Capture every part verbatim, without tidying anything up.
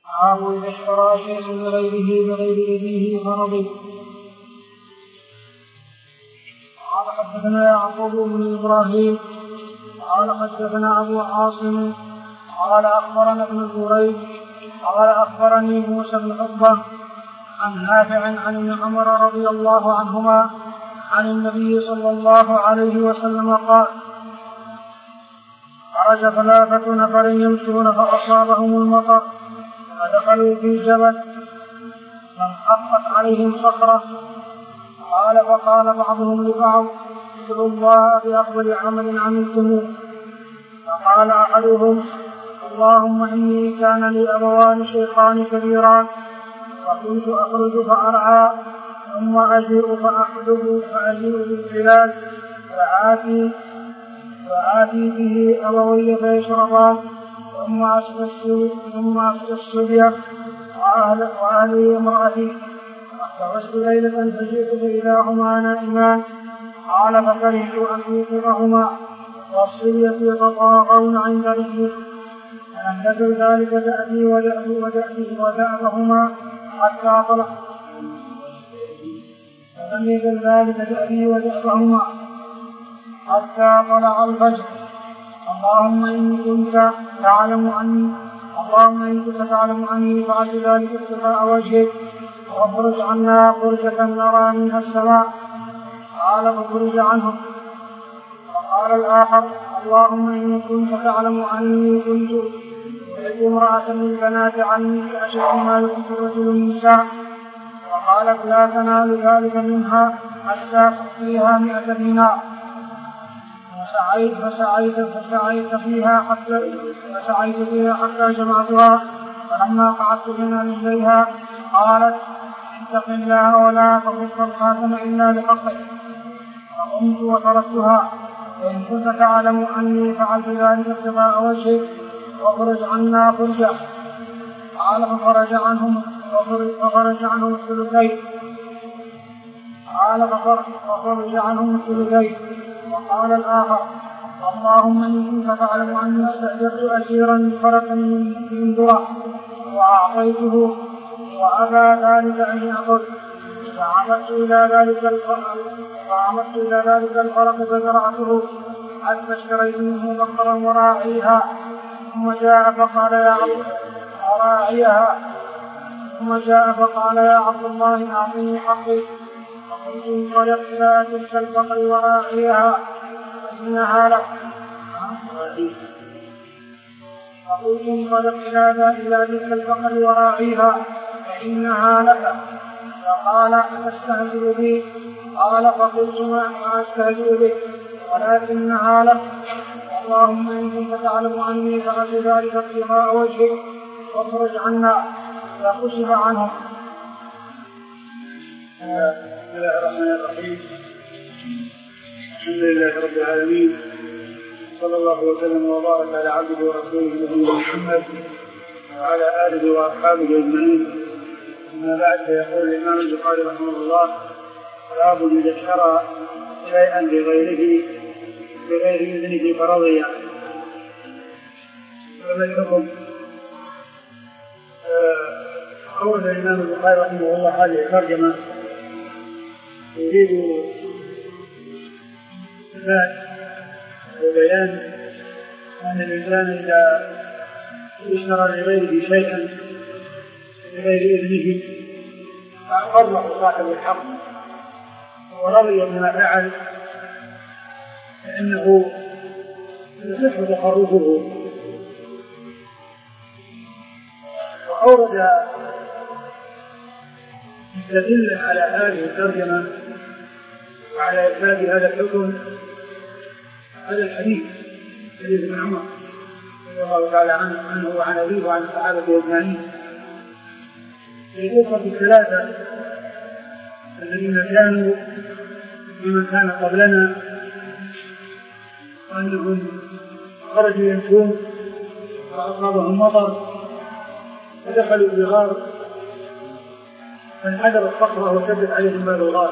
باب إذا اشترى شيئا لغيره بغير إذنه فرضي. قال حدثنا يعقوب بن إبراهيم قال حدثنا أبو عاصم قال أخبرنا ابن جريج قال أخبرني موسى بن عقبة عن نافع عن ابن عمر رضي الله عنهما عن النبي صلى الله عليه وسلم قال: خرج ثلاثة نفر يمشون فأصابهم المطر فدخلوا في جبل فانحطت عليهم صخرة. قال فقال بعضهم لبعض: ادعوا الله بأفضل عمل عملتموه. فقال أحدهم: اللهم إني كان لي أبوان شيخان كبيران وكنت أخرج فأرعى ثم أجيء فأحدب فأجيء بالبلاد فآتي فآتي به أبوي فيشربان ثم أسقي الصبية وأهلي امرأتي. فاحترست ليلة فجئت فإذا هما نائمان. قال فكرهت أن أوقظهما والصبية يتطاغون عند رجلي فلم يزل ذلك دأبي ودأبي ودأبهما حتى طلع فلم يزل ذلك دأبي ودأبهما حتى طلع الفجر. اللهم إن كنت تعلم أني اللهم إن كنت تعلم أني فعلت ذلك ابتغاء وجهك واخرج عنا فرجة نرى منها السماء. قال فخرج عنهم. وقال الآخر: اللهم إن كنت تعلم أني كنت أحب امرأة من بنات عمي فأشد ما يحب الرجل النساء. وقالت: لا تنال ذلك منها حتى تحصيها مئة دينار. فسعيت فسعيت فسعيت فيها حتى فسعيت فيها حتى جمعتها. فلما قعدت بين رجليها قالت: اتق الله ولا تخص الخاتم إلا بحقه. فقمت وتركتها. وإن كنت تعلم أني فعلت ذلك ابتغاء وجهك واخرج عنا فرجة. قال فخرج عنهم فخرج عنهم الثلثين. قال فخرج عنهم الثلثين. وقال الآخر: اللهم إن كنت تعلم أني استأجرت أسيرا بفرق من درة وأعطيته وأبى ذلك أن يأخذ. فعمدت إلى ذلك الفرق فعمدت إلى ذلك الفرق فزرعته حتى اشتريت منه بقرا وراعيها. ثم جاء فقال يا عبد وراعيها ثم جاء فقال يا عبد الله أعطني حقي. فقلت: انطلق إلى تلك البقر وراعيها فإنها لك. فقلت: انطلق إلى تلك البقر وراعيها فإنها لك. فقال: أتستهزئ بي؟ قال: فقلت: ما أستهزئ بك ولكنها لك. اللهم إن كنت تعلم أني فعلت ذلك ابتغاء وجهك واخرج عنا. فكشف عنهم. بسم الله الرحمن الرحيم. الحمد لله رب العالمين، صلى الله وسلم وبارك على عبده ورسوله نبينا محمد وعلى آله وأصحابه أجمعين. أما بعد، فيقول الإمام البخاري رحمه الله: باب إذا اشترى شيئا بغيره بغير إذنه فرضي. وما الحكم؟ قول الإمام البخاري رحمه الله هذه الترجمة يريد إثبات وبيان أن الإنسان إذا اشترى لغيره شيئا بغير إذنه فأقره صاحب الحق ورضي بما فعل فإنه يصح تصرفه. وأورد مستدلا على هذه الترجمة وعلى إثبات هذا الحكم هذا الحديث حديث ابن عمر رضي الله تعالى عنه وعن أبيه وعن الصحابة أجمعين في قصة الثلاثة الذين كانوا ممن كان قبلنا وأنهم خرجوا يمشون فأصابهم مطر فدخلوا في غار فانحدر الصخرة وشدت عليهم باب الغار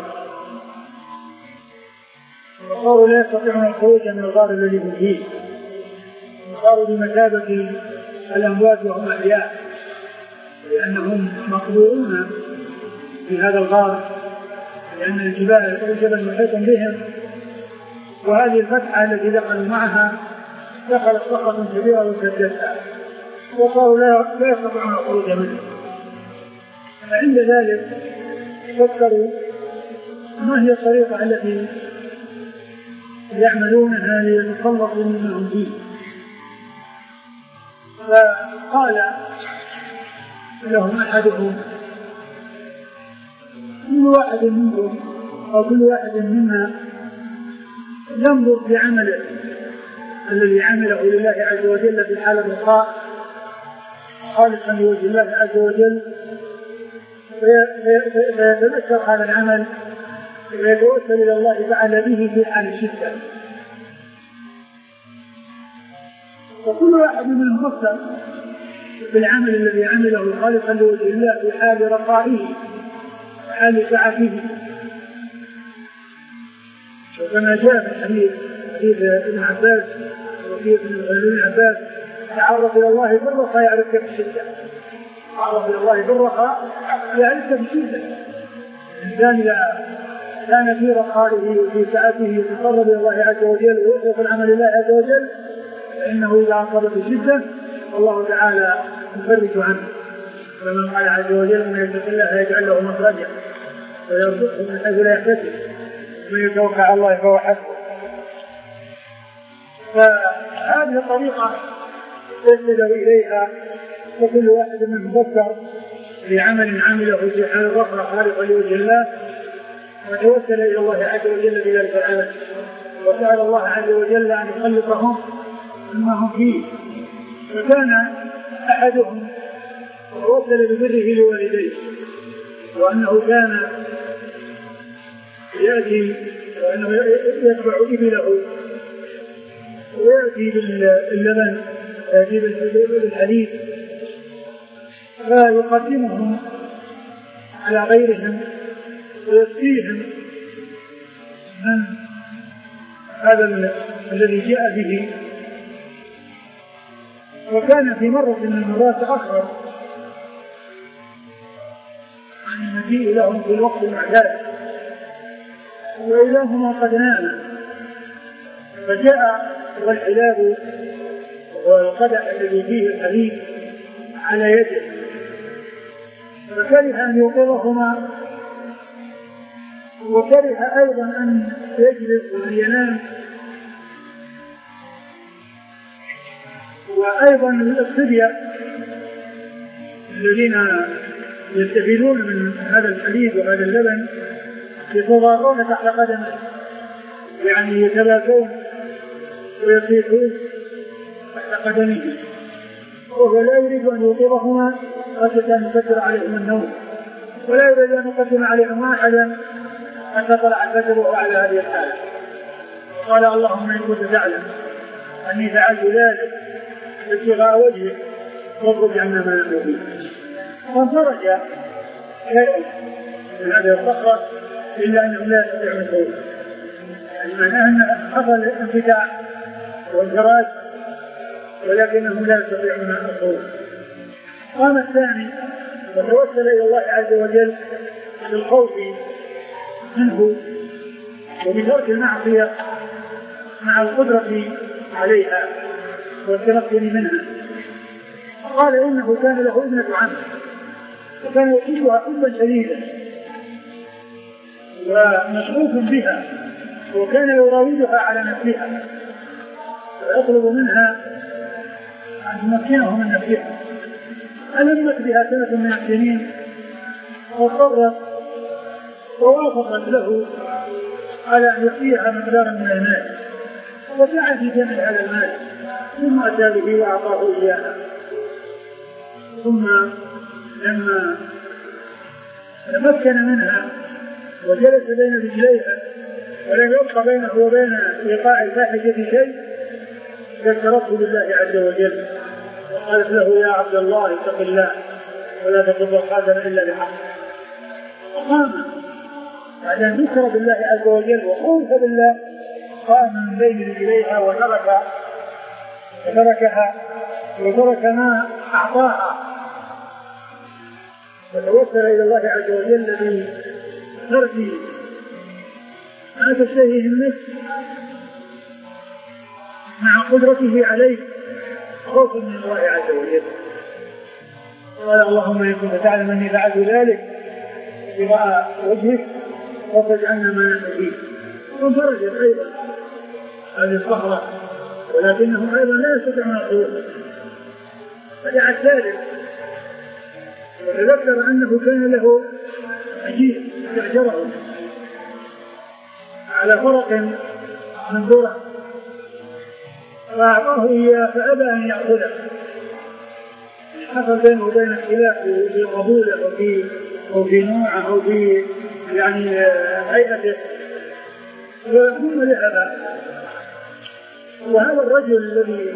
وصاروا لا يستطيعون الخروج من الغار الذي هم فيه وصاروا بمثابة الأموات وهم أحياء لأنهم مقبورون في هذا الغار، لأن الجبال الجبل محيط بهم، وهذه الفتحة التي دخلوا معها دخلت صخرة كبيرة وسدتها وصاروا لا يستطيعون الخروج منها. فعند ذلك فكروا ما هي الطريقة التي يعملونها ليتخلصوا مما هم فيه. فقال لهم أحدهم كل واحد منكم أو كل واحد منا ينظر في عمله الذي عمله لله عز وجل في حال الرخاء خالصا لوجه الله عز وجل، فيتذكر هذا العمل ويتوسل إلى الله تعالى به في حال الشدة. وكل واحد منهم فكر بالعمل الذي عمله خالصا لوجه الله في حال رخائه حال سعته. وكما جاء في الحديث حديث ابن عباس وفي ابن عباس تعرف إلى الله بالرخاء يعرفك بالشدة، تعرف إلى الله بالرخاء يعرفك بالشدة. الإنسان إذا كان في رخائه وفي سعته يتقرب إلى الله عز وجل ويخلص العمل لله عز وجل، فإنه إذا أصابت الشدة الله تعالى يفرج عنه. ومن قال عز وجل من يتق الله يجعل له مخرجا ويرزقه من حيث لا يحتسب ومن يتوكل على الله فهو حسبه. فهذه الطريقة تلجأ إليها، وكل واحد منهم فكر في عمل عمله في حال الرخاء خالصا لوجه الله وتوسل إلى الله عز وجل بذلك العمل، وسأل الله عز وجل أن يخلصهم مما هم فيه. فكان أحدهم توسل ببره لوالديه، وأنه كان يأتي وأنه يتبع إبله ويأتي باللبن يأتي بالحليب فيقدمهم على غيرهم ويسقيهم من هذا الذي جاء به. وكان في مرة من المرات أخر عن المجيء لهم في الوقت المعتاد وإلهما قد نام، فجاء والحلاب والقدح الذي فيه الحليب على يده، فكره أن يوقظهما وكره أيضا أن يجلس وأن ينام. وأيضا الصبية الذين يستفيدون من هذا الحليب وهذا اللبن يتضارون تحت قدمه، يعني يتلاقون ويصيحون تحت قدمه، وهو لا يريد أن يوقظهما خشية أن يكثر عليهم النوم، ولا يريد أن يقدم عليهم أحدا حتى طلع الفجر وهو على هذه الحالة. قال اللهم إن كنت تعلم أني فعلت ذلك ابتغاء وجهك واخرج عنا ما نحن فيه. فانفرج شيء من هذه الصخرة إلا أنهم لا يستطيعون الخروج، يعني معناه أن حصل انفتاح وانفراج ولكنهم لا يستطيعون الخروج. قام الثاني وتوسل إلى الله عز وجل بالخوف منه وبترك المعصية مع القدرة عليها والتمكن منها. قال إنه كان له ابنة عمه وكان يحبها حبا شديدا ومشغوف بها، وكان يراودها على نفسها ويطلب منها أن تمكنه من نفسها. ألمت بها سنة من السنين واضطرت ووافقت له على أن يعطيها مقدارا من المال، وسعى في جمع هذا المال ثم أتى به وأعطاه إياها. ثم لما تمكن منها وجلس بين رجليها ولم يبق بينه وبين إيقاع الفاحشة شيء ذكرته بالله عز وجل وقالت له يا عبد الله اتق الله ولا تقض الخاتم إلا بحق. وقام بعد أن ذكر بالله عز وجل وخوف بالله قام من بين رجليها وترك وتركها وترك ما أعطاها وتوسل إلى الله عز وجل بترك ما تشتهيه النفس مع قدرته عليه خوفا من الله عز وجل. قال اللهم إن كنت تعلم أني فعلت ذلك ابتغاء وجهك فاخرج عنا ما نحن فيه. وانفرجت أيضا هذه الصخرة ولكنهم أيضا لا يستطيعون الخروج. فدعا الثالث وتذكر أنه كان له عجيب استأجره على فرق من ذرة فأعطاه إياه فأبى أن يأخذه. حصل بينه وبين اختلاف في القبول أو في أو في نوعه أو في يعني هيئته ثم ذهب. وهذا الرجل الذي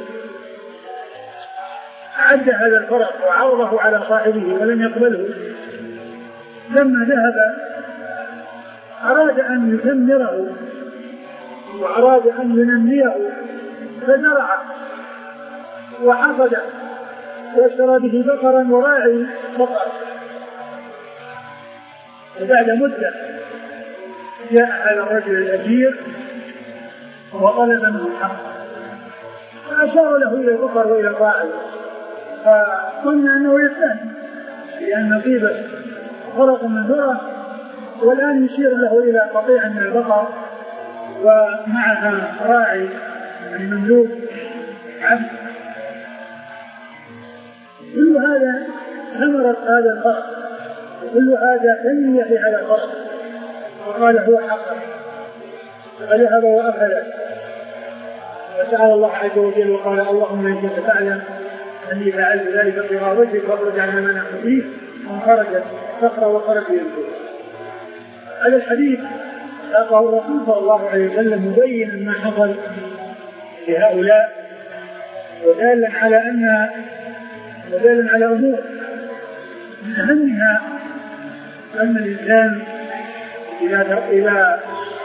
أعد هذا الفرق وعرضه على صاحبه ولم يقبله لما ذهب أراد أن يثمره وأراد أن ينميه فزرعه وحصده واشترى به بقرا وراعي بقر. وبعد مدة جاء هذا الرجل الأجير وطلب منه الحق فأشار له إلى البقر وإلى الراعي فقلنا أنه يستهزئ لأن نصيبه فرق من ذرة والآن يشير له إلى قطيع من البقر ومعها راعي يعني مملوك عبد. كل هذا ثمرة هذا الفرق وكل هذا تنمية في هذا الفرق. وقال هو حقا فذهب وأخذ وسأل الله عز وجل وقال اللهم إن كنت تعلم أني فعلت ذلك ابتغاء وجهك فاخرج عنا ما نحن فيه. وخرجت صخرة وخرج ينزل. هذا الحديث ذكره الرسول صلى الله عليه وسلم مبينا ما حصل لهؤلاء ودالا على أن ودالا على أمور من أهمها أن الإنسان إذا إذا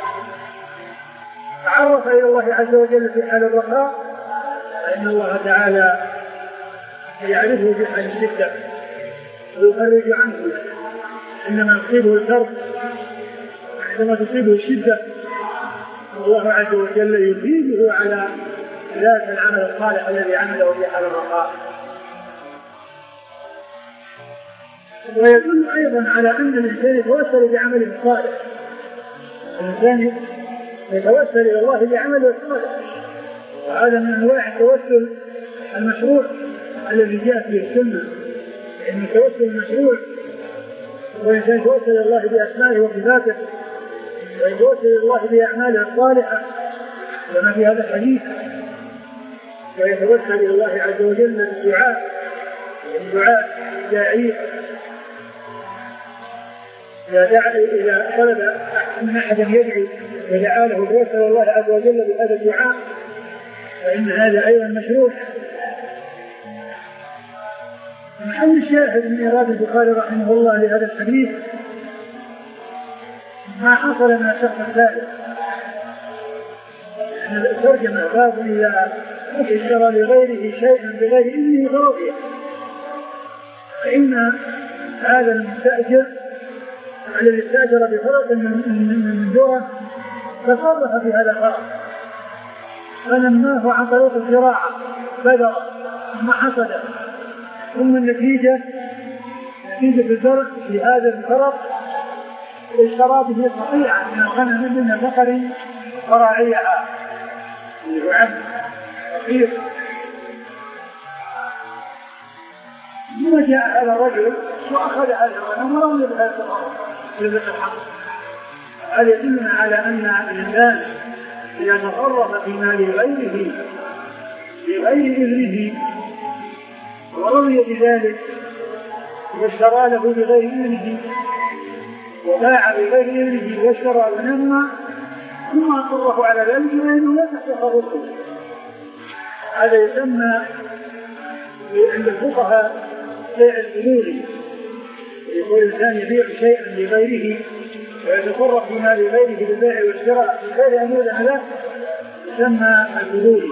تعرف إلى الله عز وجل في حال الرخاء فإن الله تعالى يعرفه في حال الشدة ويخرج عنه عندما تصيبه الكرب عندما تصيبه الشدة الله عز وجل يثيبه على ذات العمل الصالح الذي عمله في حال الرخاء. ويدل أيضا على أن الإنسان يتوسل بعمله الصالح. الإنسان يتوسل إلى الله بعمله الصالح وهذا من أنواع التوسل المشروع الذي جاء فيه السنة. لأن التوسل المشروع والإنسان يتوسل إلى الله بأسمائه وصفاته ويتوسل إلى الله بأعماله الصالحة كما في هذا الحديث. ويتوسل إلى الله عز وجل بالدعاء الدعاء داعي إذا طلب أن أحدا يدعو ودعا له توسل الله عز وجل بهذا الدعاء فإن هذا أيضا مشروع. محل الشاهد من إرادة البخاري رحمه الله لهذا الحديث ما حصل من الشخص الثالث. أن الترجمة باب إذا اشترى لغيره شيئا بغير إذنه فرضيه فإن هذا المستأجر الذي استأجر بفرق من ذرة تصرف في هذا الفرق فنماه عن طريق الزراعة بذر ثم حصد ثم النتيجة نتيجة الزرع في هذا الفرق اشترى به قطيعا من الغنم من البقر فراعيها وعبد فقير. ثم جاء هذا الرجل وأخذ هذا الغنم ورمي بهذا التصرف لذلك الحق. هذا يدلنا على أن الإنسان إذا تصرف في مال غيره بغير إذنه ورضي بذلك واشترى له بغير إذنه وباع بغير إذنه واشترى ونمى ثم أقره على ذلك فإنه لا تصرفه. هذا يسمى عند الفقهاء بيع الفلول. يقول الإنسان يبيع شيئا لغيره ويتصرف في مال غيره بالبيع والشراء من غير أن يؤذن له يسمى الفلول.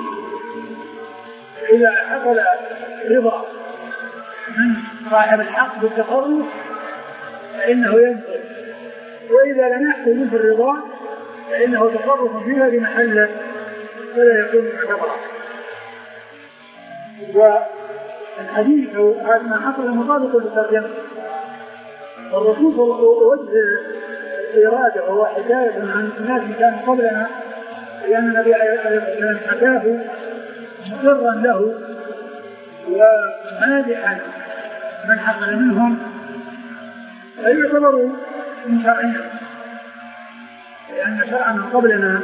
إذا حصل رضا من صاحب الحق بالتصرف فإنه ينقل، وإذا لم يحصل منه الرضا فإنه تصرف فيها بمحله فلا يكون معتبرا. والحديث هذا ما حصل مطابق للترجمة، والرسول وجه الإرادة وهو حكاية عن الناس كانوا قبلنا، لأن النبي عليه الصلاة والسلام حكاه مقرا له ومادحا من حصل منهم، فيعتبروا من شرعنا، لأن شرعنا قبلنا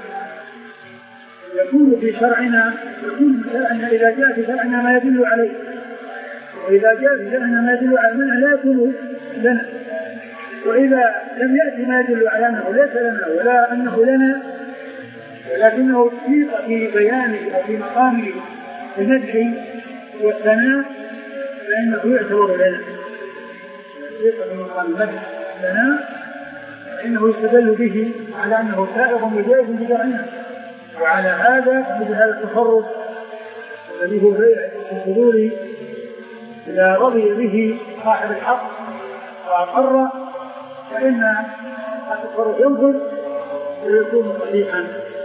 يكون في شرعنا يكون في شرعنا إذا جاء في شرعنا ما يدل عليه، وإذا جاء في شرعنا ما يدل على منه لا يكون لنا، وإذا لم يأتي ما يدل على أنه ليس لنا ولا أنه لنا ولكنه سيق في بيانه أو في مقامه المدح والثناء فإنه يعتبر لنا، سيق في مقام المدح والثناء فإنه يستدل به على أنه سائغ وجائز بشرعنا. وعلى هذا مثل هذا التصرف الذي هو بيع الحضور إذا رضي به صاحب الحق وأقر فإن التصرف ينفذ ويكون صحيحا.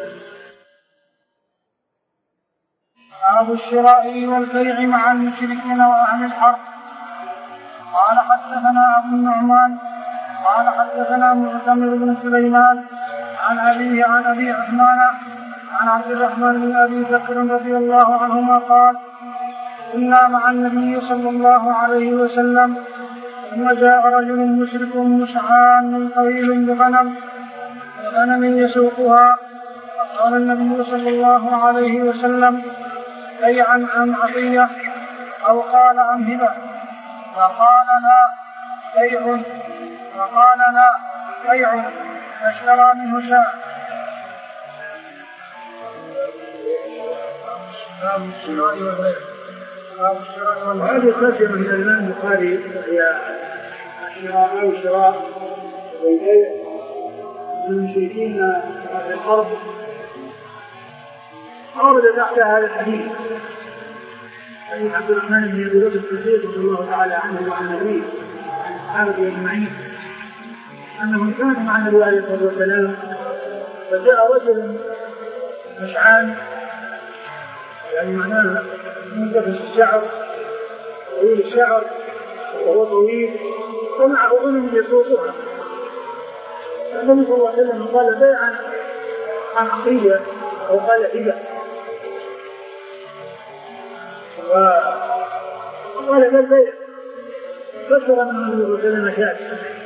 باب الشراء والبيع مع المشركين وأهل الحرب. قال حدثنا أبو النعمان قال حدثنا معتمر بن سليمان عن أبيه عن أبي عثمان عن عبد الرحمن بن أبي بكر رضي الله عنهما قال كنا مع النبي صلى الله عليه وسلم ثم جاء رجل مشرك مشعان طويل بغنم وغنم يسوقها، فقال النبي صلى الله عليه وسلم بيعا عن عطية أو قال عن هبة، فقال لا بيع، فقال لا بيع، فاشترى منه شاة. باب الشراء والبيع. هذه ترجمة من الإمام البخاري هي الشراء أو الشراء والبيع من المشركين في الحرب. أورد تحت هذا الحديث حديث عبد الرحمن بن أبي بكر الصديق رضي الله تعالى عنه وعن أبيه وعن الصحابة أجمعين أنهم كانوا مع النبي عليه الصلاة والسلام، فجاء رجل مشعان يعني معناه منتفش الشعر طويل الشعر وهو طويل ومعه غنم يسوقها، النبي صلى الله عليه وسلم قال بيعا عن عطية أو قال هبة، وقال بل بيع، فسر من النبي صلى الله عليه وسلم شاة.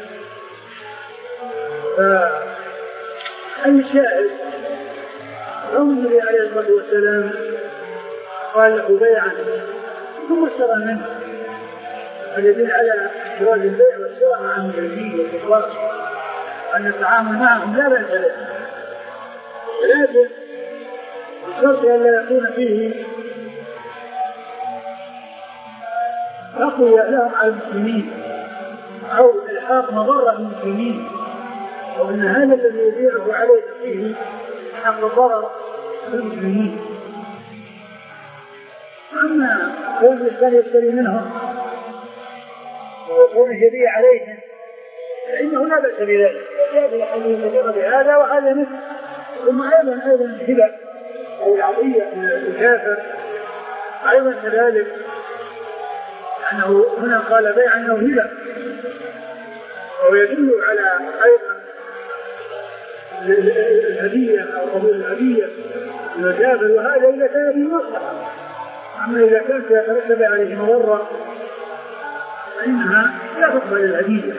فالشاهد أن النبي عليه الصلاة والسلام قال له بيعا ثم اشترى منه، فيدل على جواز البيع والشراء مع المشركين والكفار أن التعامل معهم لا بأس له، ولكن بشرط أن لا يكون فيه تقوية لهم على المسلمين أو إلحاق مضرة بالمسلمين، وأن هذا الذي يبيعه عليه فيه حق ضرر بالمسلمين. أما كون الإنسان يشتري منهم وكونه يبيع عليهم فإنه لا بأس بذلك، وجاء أن يتجرب بهذا وهذا مثل. ثم أيضا أيضا الهبة أو العطية الكافر أيضا كذلك، أنه هنا قال بيع أنه هبة، ويدل على أيضا الهدية أو قبول الهدية المكافر، وهذا إذا كان به مصلحة. أما إذا كانت يترتب عليه مضرة فإنها لا تقبل الهدية.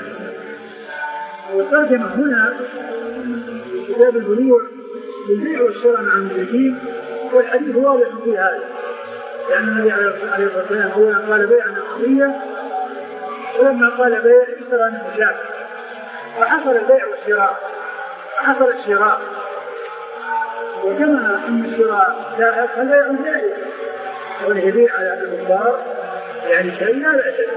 وترجم هنا في كتاب البيوع بالبيع والشراء مع المشركين، والحديث واضح في هذا، لأن النبي عليه الصلاة والسلام أولا قال بيع عن عطية، ولما قال بيع اشترى منه شاة، وحصل البيع والشراء وحصل الشراء، وكما أن الشراء جاء فالبيع جائز، والهدية على الكفار يعني شيء لا بأس به.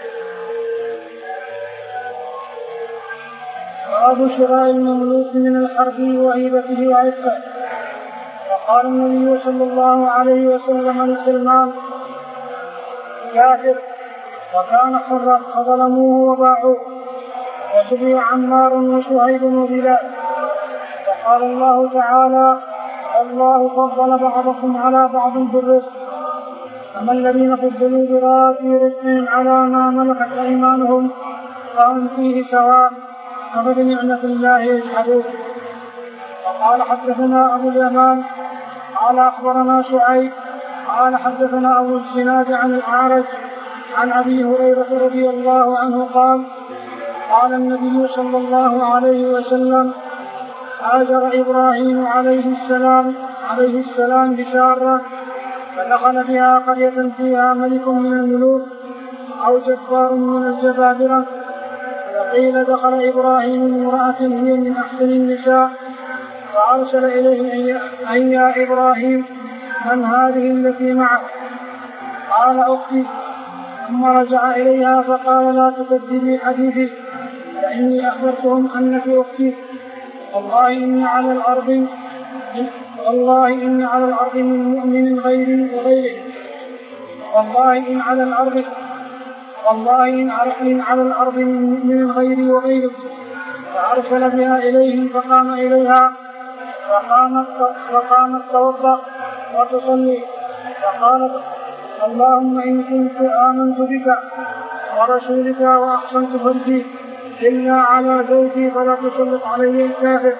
باب شراء المملوك من الحرب وهيبته وعفه. وقال النبي صلى الله عليه وسلم لسلمان كافر وكان حرا فظلموه وباعوه وشبه عمار وشهيب وبلال. وقال الله تعالى: الله فضل بعضكم على بعض بالرزق، أما الذين فضلوا براد رزقهم على ما ملكت أيمانهم فهم فيه سواء فبنعمة الله يجحدون. وقال حدثنا أبو اليمان قال أخبرنا شعيب قال حدثنا أبو الزناد عن الأعرج عن أبي هريرة رضي الله عنه قال: قال النبي صلى الله عليه وسلم: هاجر إبراهيم عليه السلام عليه السلام بسارة فدخل بها قرية فيها ملك من الملوك أو جبار من الجبابرة، فقيل دخل إبراهيم امرأة هي من أحسن النساء، فأرسل إليه: أن يا إبراهيم من هذه التي معك؟ قال: أختي. ثم رجع إليها فقال: لا تكذبي حديثي فإني أخبرتهم أنك أختي. والله إن على الأرض والله إن على الأرض من مؤمن غيري وغيرك والله إن على الأرض والله إن على الأرض من مؤمن غيري وغيرك. فأرسل بها إليهم فقام إليها فقامت فقامت توضأ وتصلي فقالت: اللهم إن كنت آمنت بك ورسولك وأحسنت فرجي إلا على زوجي فلا تسلط علي الكافر.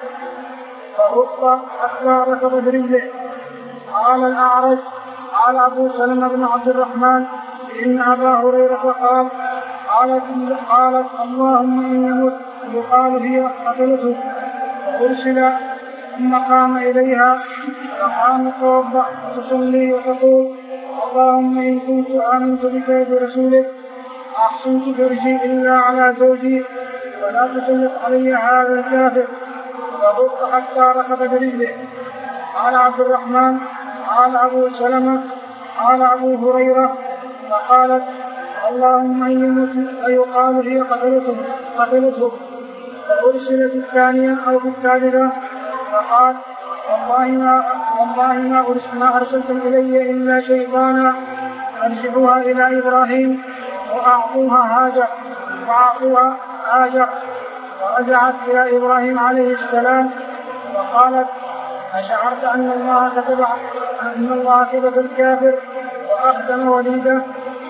فرد حتى ركض برجله. قال الأعرج قال أبو سلمة بن عبد الرحمن: إن أبا هريرة قال قالت, قالت اللهم إن يمت يقال هي قتلته. فأرسل ثم قام إليها فقام توضأ وتصلي وتقول: اللهم إن كنت آمنت بك برسولك أحسنت فرجي إلا على زوجي ولا تسلط علي هذا الكافر. فبط حتى ركض برجله. قال عبد الرحمن قال أبو سلمة قال أبو هريرة فقالت: اللهم إن يمت أيقال هي قتلته قتلته. فأرسلت الثانية أو في الثالثة فقال: والله ما والله ما ما أرسلتم إلي إلا شيطانا أرجعوها إلى إبراهيم وأعطوها هاجر وأعطوها هاجر. ورجعت إلى إبراهيم عليه السلام وقالت: أشعرت أن الله كتب أن الله كتب الكافر وأخدم وليده.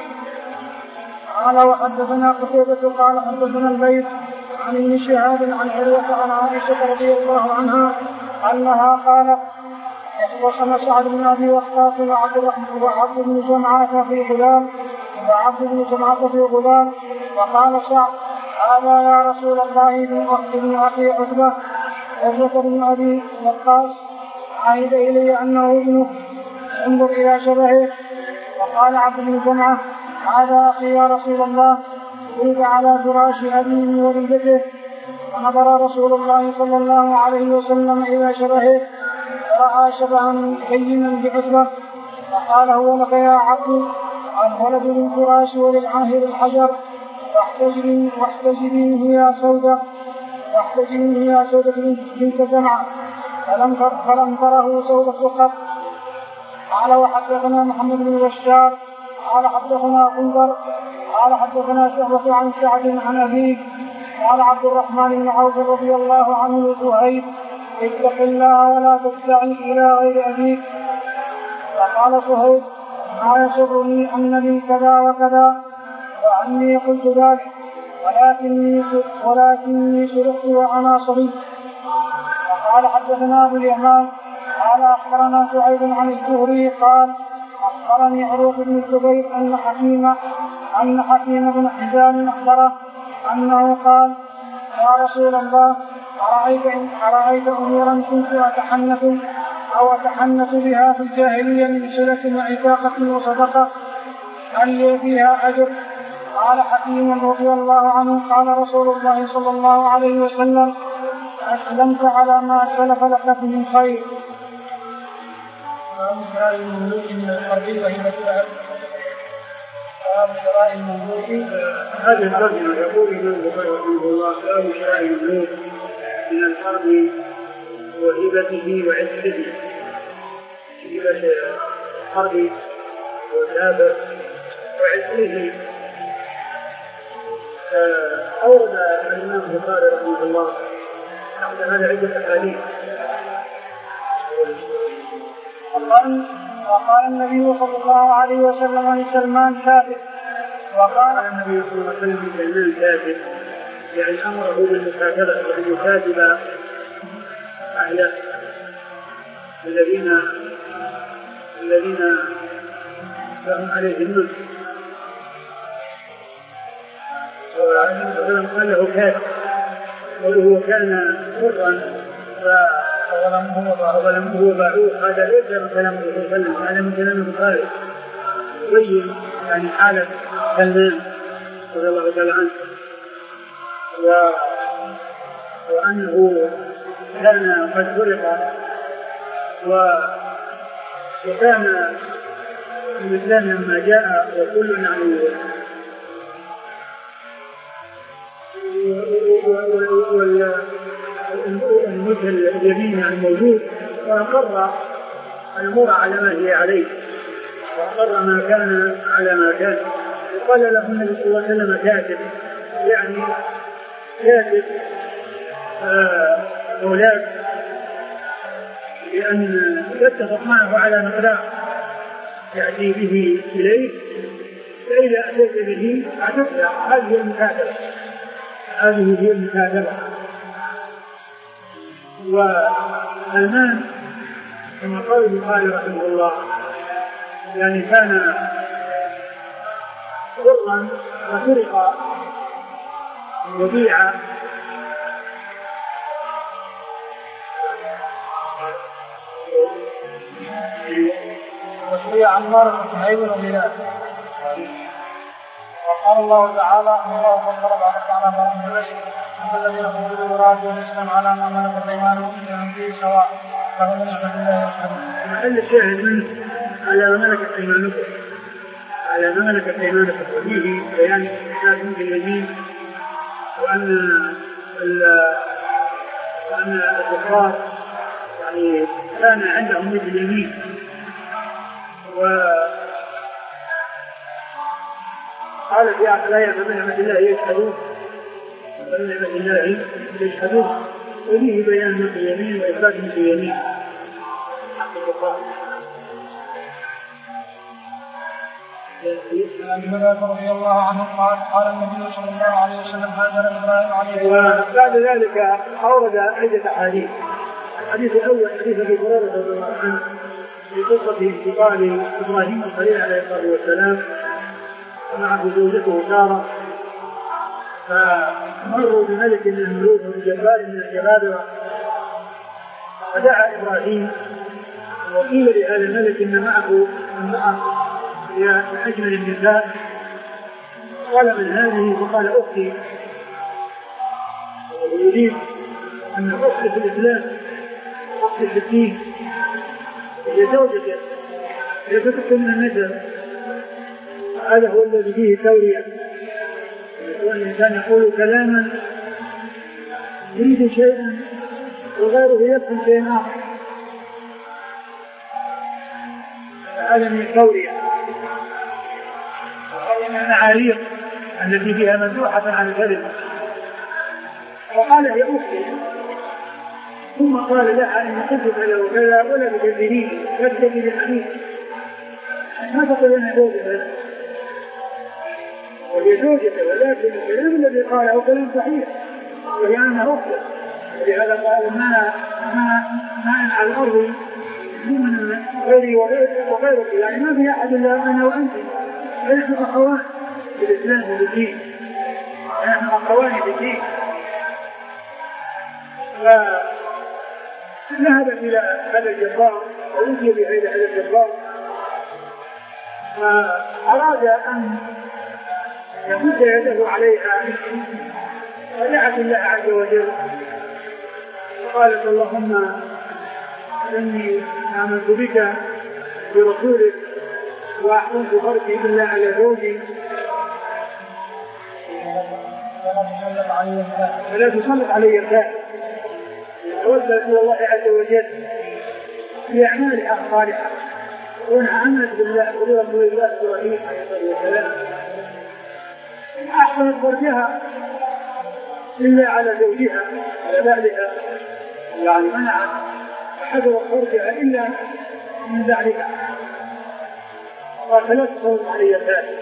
قال: وحدثنا قتيبة قال حدثنا البيت عن ابن شهاب عن عروة عن عائشة رضي الله عنها أنها قالت: وصل سعد بن أبي وقاص وعبد بن جمعة في غلام وعبد بن جمعة في غلام وقال سعد: هذا يا رسول الله بن أخي عتبة عتبة بن أبي وقاص عهد إلي أنه ابنه انظر إلى شبهه. وقال عبد بن جمعة: هذا أخي يا رسول الله ولد على فراش أبيه وولدته. ونظر رسول الله صلى الله عليه وسلم إلى شبهه فرأى شبها بينا بعتبة فقال: هو لك يا عبد الولد للفراش وللعاهر الحجر واحتجبين هي سودة واحتجبين هي سودة بنت جمعة فلم تره سودة قط. قال: وحدثنا محمد بن بشار قال حدثنا غندر قال حدثنا شعبة عن سعد عن أبيه قال عبد الرحمن بن عوف رضي الله عنه زهير: اتق الله ولا تدعي إلى غير أبيك. فقال صهيب: ما يسرني أن لي كذا وكذا وأني قلت ذلك ولكني ولكني سرقت وأنا صبي. وقال حدثنا أبو اليمان قال أخبرنا شعيب عن الزهري قال أخبرني عروة بن الزبير أن حكيم أن حكيم بن حزام أخبره أنه قال: يا رسول الله أرأيت إن أرأيت أمورا كنت أتحنث أو أتحنث بها في الجاهلية من صلة وعتاقة وصدقة هل لي فيها أجر؟ قال حكيم رضي الله عنه: قال رسول الله صلى الله عليه وسلم: أسلمت على ما سلف لك من خير. باب شراء المملوك من الحرب وهبة الأهل. باب شراء المملوك. هذه الترجمة يقول الإمام البخاري رحمه الله: باب شراء المملوك من الحرب وهبته وعزته. هبة الحرب والهابة وعزته أورد الإمام البخاري رحمه الله عند هذا عدة أحاديث. وقال وقال النبي صلى الله عليه وسلم لسلمان كافر. وقال النبي صلى الله عليه وسلم لسلمان كافر، يعني أمره بالمكاتبة وأن يكاتب أهله الذين الذين لهم عليه الملك. قال له كاتب وهو كان حرا فظلمه وباعوه. هذا ليس من كلام الرسول صلى الله عليه وسلم، هذا من كلام البخاري يبين يعني حالة سلمان رضي الله تعالى عنه، وأنه كان قد فرق وكان الإسلام لما جاء وكل يعني والمثل اليمين الموجود، وأقر الأمور على ما هي عليه وأقر ما كان على ما كان. وقال له النبي صلى الله عليه وسلم كاتب، يعني كاتب أولاد بأن تتفق معه على مقدار يأتي به إليه، فإذا أتيت به أعتقد هذه المكاتبة هذه هي المكاتبة. وسلمان كما قال البخاري رحمه الله يعني كان حرا وسرق وبيع وشريع عمار بن سهيل وغيره. وقال الله تعالى: الله فضل بعضك على بعض الذين قولوا يرادوا الاسلام على ما ملكت ايمانهم فهم فيه سواء فهم من نعمة الله يشهدون. محل الشاهد منه على ما ملكت ايمانكم على ما ملكت ايمانكم وفيه بيان استحسان باليمين، وان وان الكفار يعني كان عندهم مثل اليمين. وقال في آخر الآية: فبنعمة الله يشهدون فبنعمة الله يشهدون، وفيه بيان مثل اليمين وإثبات مثل اليمين حق الكفار. عن هريرة رضي الله عنه قال: قال النبي صلى الله عليه وسلم: هاجر إبراهيم عليه السلام. وبعد ذلك أورد عدة أحاديث. الحديث الأول حديث أبي هريرة رضي الله عنه في قصة انتقال إبراهيم الخليل عليه الصلاة والسلام ومعه زوجته سارة، فمروا بملك من الملوك وبجبار من الجبابرة، فدعا إبراهيم وقيل لهذا الملك إن معه امرأة هي من أجمل النساء. قال: من هذه؟ فقال: أختي. ويريد أن أختي في الإسلام، أختي في الدين، هي زوجته، هي فتك من النسب. هذا هو الذي فيه تورية، والإنسان يقول كلاما يريد شيئا وغيره يفهم شيئا آخر، هذا من التورية. وقال: من المعاريض التي فيها مندوحة عن الكلمة. وقال: يا أختي. ثم قال لها: إن قلت كذا وكذا ولا بكذبين فاكتبي بالحديث. ما تقول أنا زوجته وهي زوجته، ولكن الكلام الذي قاله كلام صحيح وهي أنا أخته. ولهذا قال: ما ما ما على الأرض من غيري وغيرك، يعني ما في أحد إلا أنا وأنت، ونحن أخوان في الإسلام والدين، ونحن أخوان في الدين. فذهب إلى هذا الجبار ووجد بهذا هذا الجبار، فأراد أن يمد يده عليها، فدعت الله عز وجل وقالت: اللهم إني آمنت بك برسولك وأحسنت فرجي بالله على زوجي فلا تسلط علي الكافر. توسل إلى الله عز وجل في أعمالها الصالحة، وأنها آمنت بالله برسول الله إبراهيم عليه الصلاة والسلام، أحسنت فرجها إلا على زوجها على بعدها، يعني منع حذر فرجها إلا من بعدها، وثلاث صوت على يساره.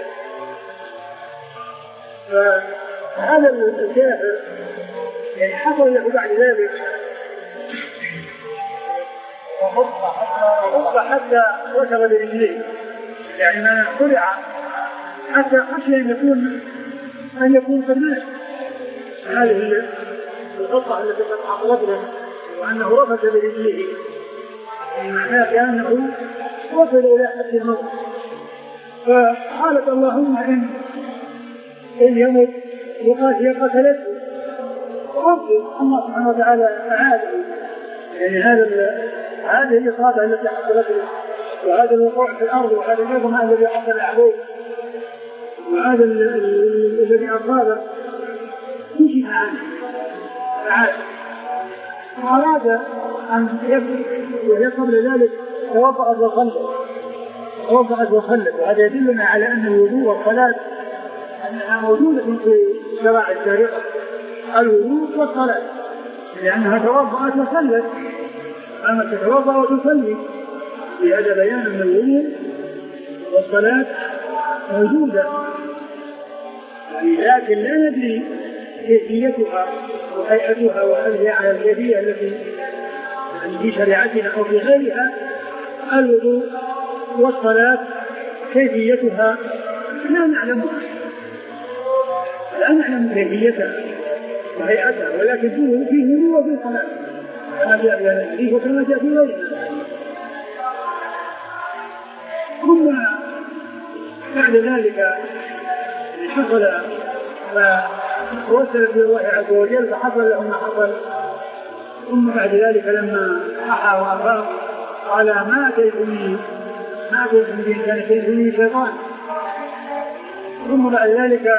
فهذا الكافر يعني حصل له بعد ذلك وخط حتى وصل برجليه، يعني ما خلع حتى خشي أن يكون أن يكون قد مات. هذه الخطة التي قد حصلت له وأنه رفض برجليه معناه كأنه وصل إلى حد الموت. فقالت اللهم إن إن يمت وقال هي قتلته، وربي الله سبحانه وتعالى أعاده. يعني هذا هذه الإصابة التي حصلت له وهذا الوقوع في الأرض وهذا النظم الذي حصل عليه وهذا الذي أصابه كشف عنه أعاده. وأراد أن يبدأ وهي قبل ذلك توضأت وصلت توضأت وصلت وهذا يدلنا على أن الوضوء والصلاة أنها موجودة في شرائع الشريعة، الوضوء والصلاة، لأنها توضأت وصلت أما تتوضأ وتصلي، لهذا بيان أن الوضوء والصلاة موجودة، لكن لا ندري كيفيتها وهيئتها وهل هي على الكيفية التي في شريعتنا أو في غيرها. الوضوء والصلاة كيفيتها لا نعلمها، لا نعلم كيفيتها وهيئتها، ولكن فيه فيه وضوء وفيه صلاة كما جاء في الحديث وكما جاء في غيرها. ثم بعد ذلك حصل فوصل إلى الله عز وجل فحصل له ما حصل. ثم بعد ذلك لما أحى وأفاق قال ما أتيتني ما أتيتني بإنسان أتيتني شيطان. ثم بعد ذلك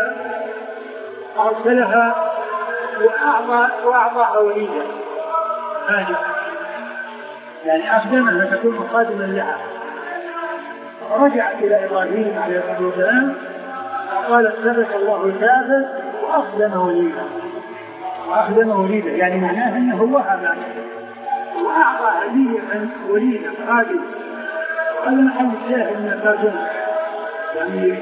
أرسلها وأعطى وأعطاها وليدا هذه، يعني أخدمها تكون خادما لها. رجعت إلى إبراهيم عليه الصلاة والسلام وقالت ثبت الله الكافر وأخدم وليدا وأخدم وليدا، يعني معناه أنه وهب وأعطى هدية وليدا خادم. هذا محل الشاهد من الترجمة، يعني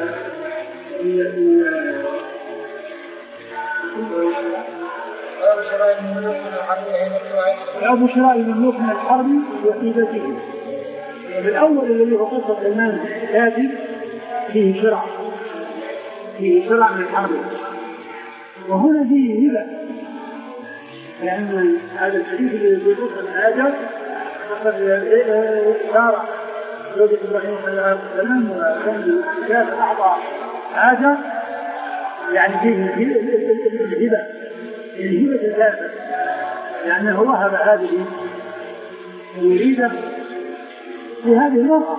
أبو شراء المملوك من الحرب وحيدته. بالأول الذي هو قصة سلمان الكاتب فيه شرع فيه شرع من الحرب، وهنا فيه هبة، لأن هذا الحديث الذي يقصد هذا فقد شارع زوجة إبراهيم عليه السلام وكان الكاتب أعطى هذا، يعني فيه الهبة الهبة الكافر، لأنه وهب هذه الوليدة لهذه المرأة.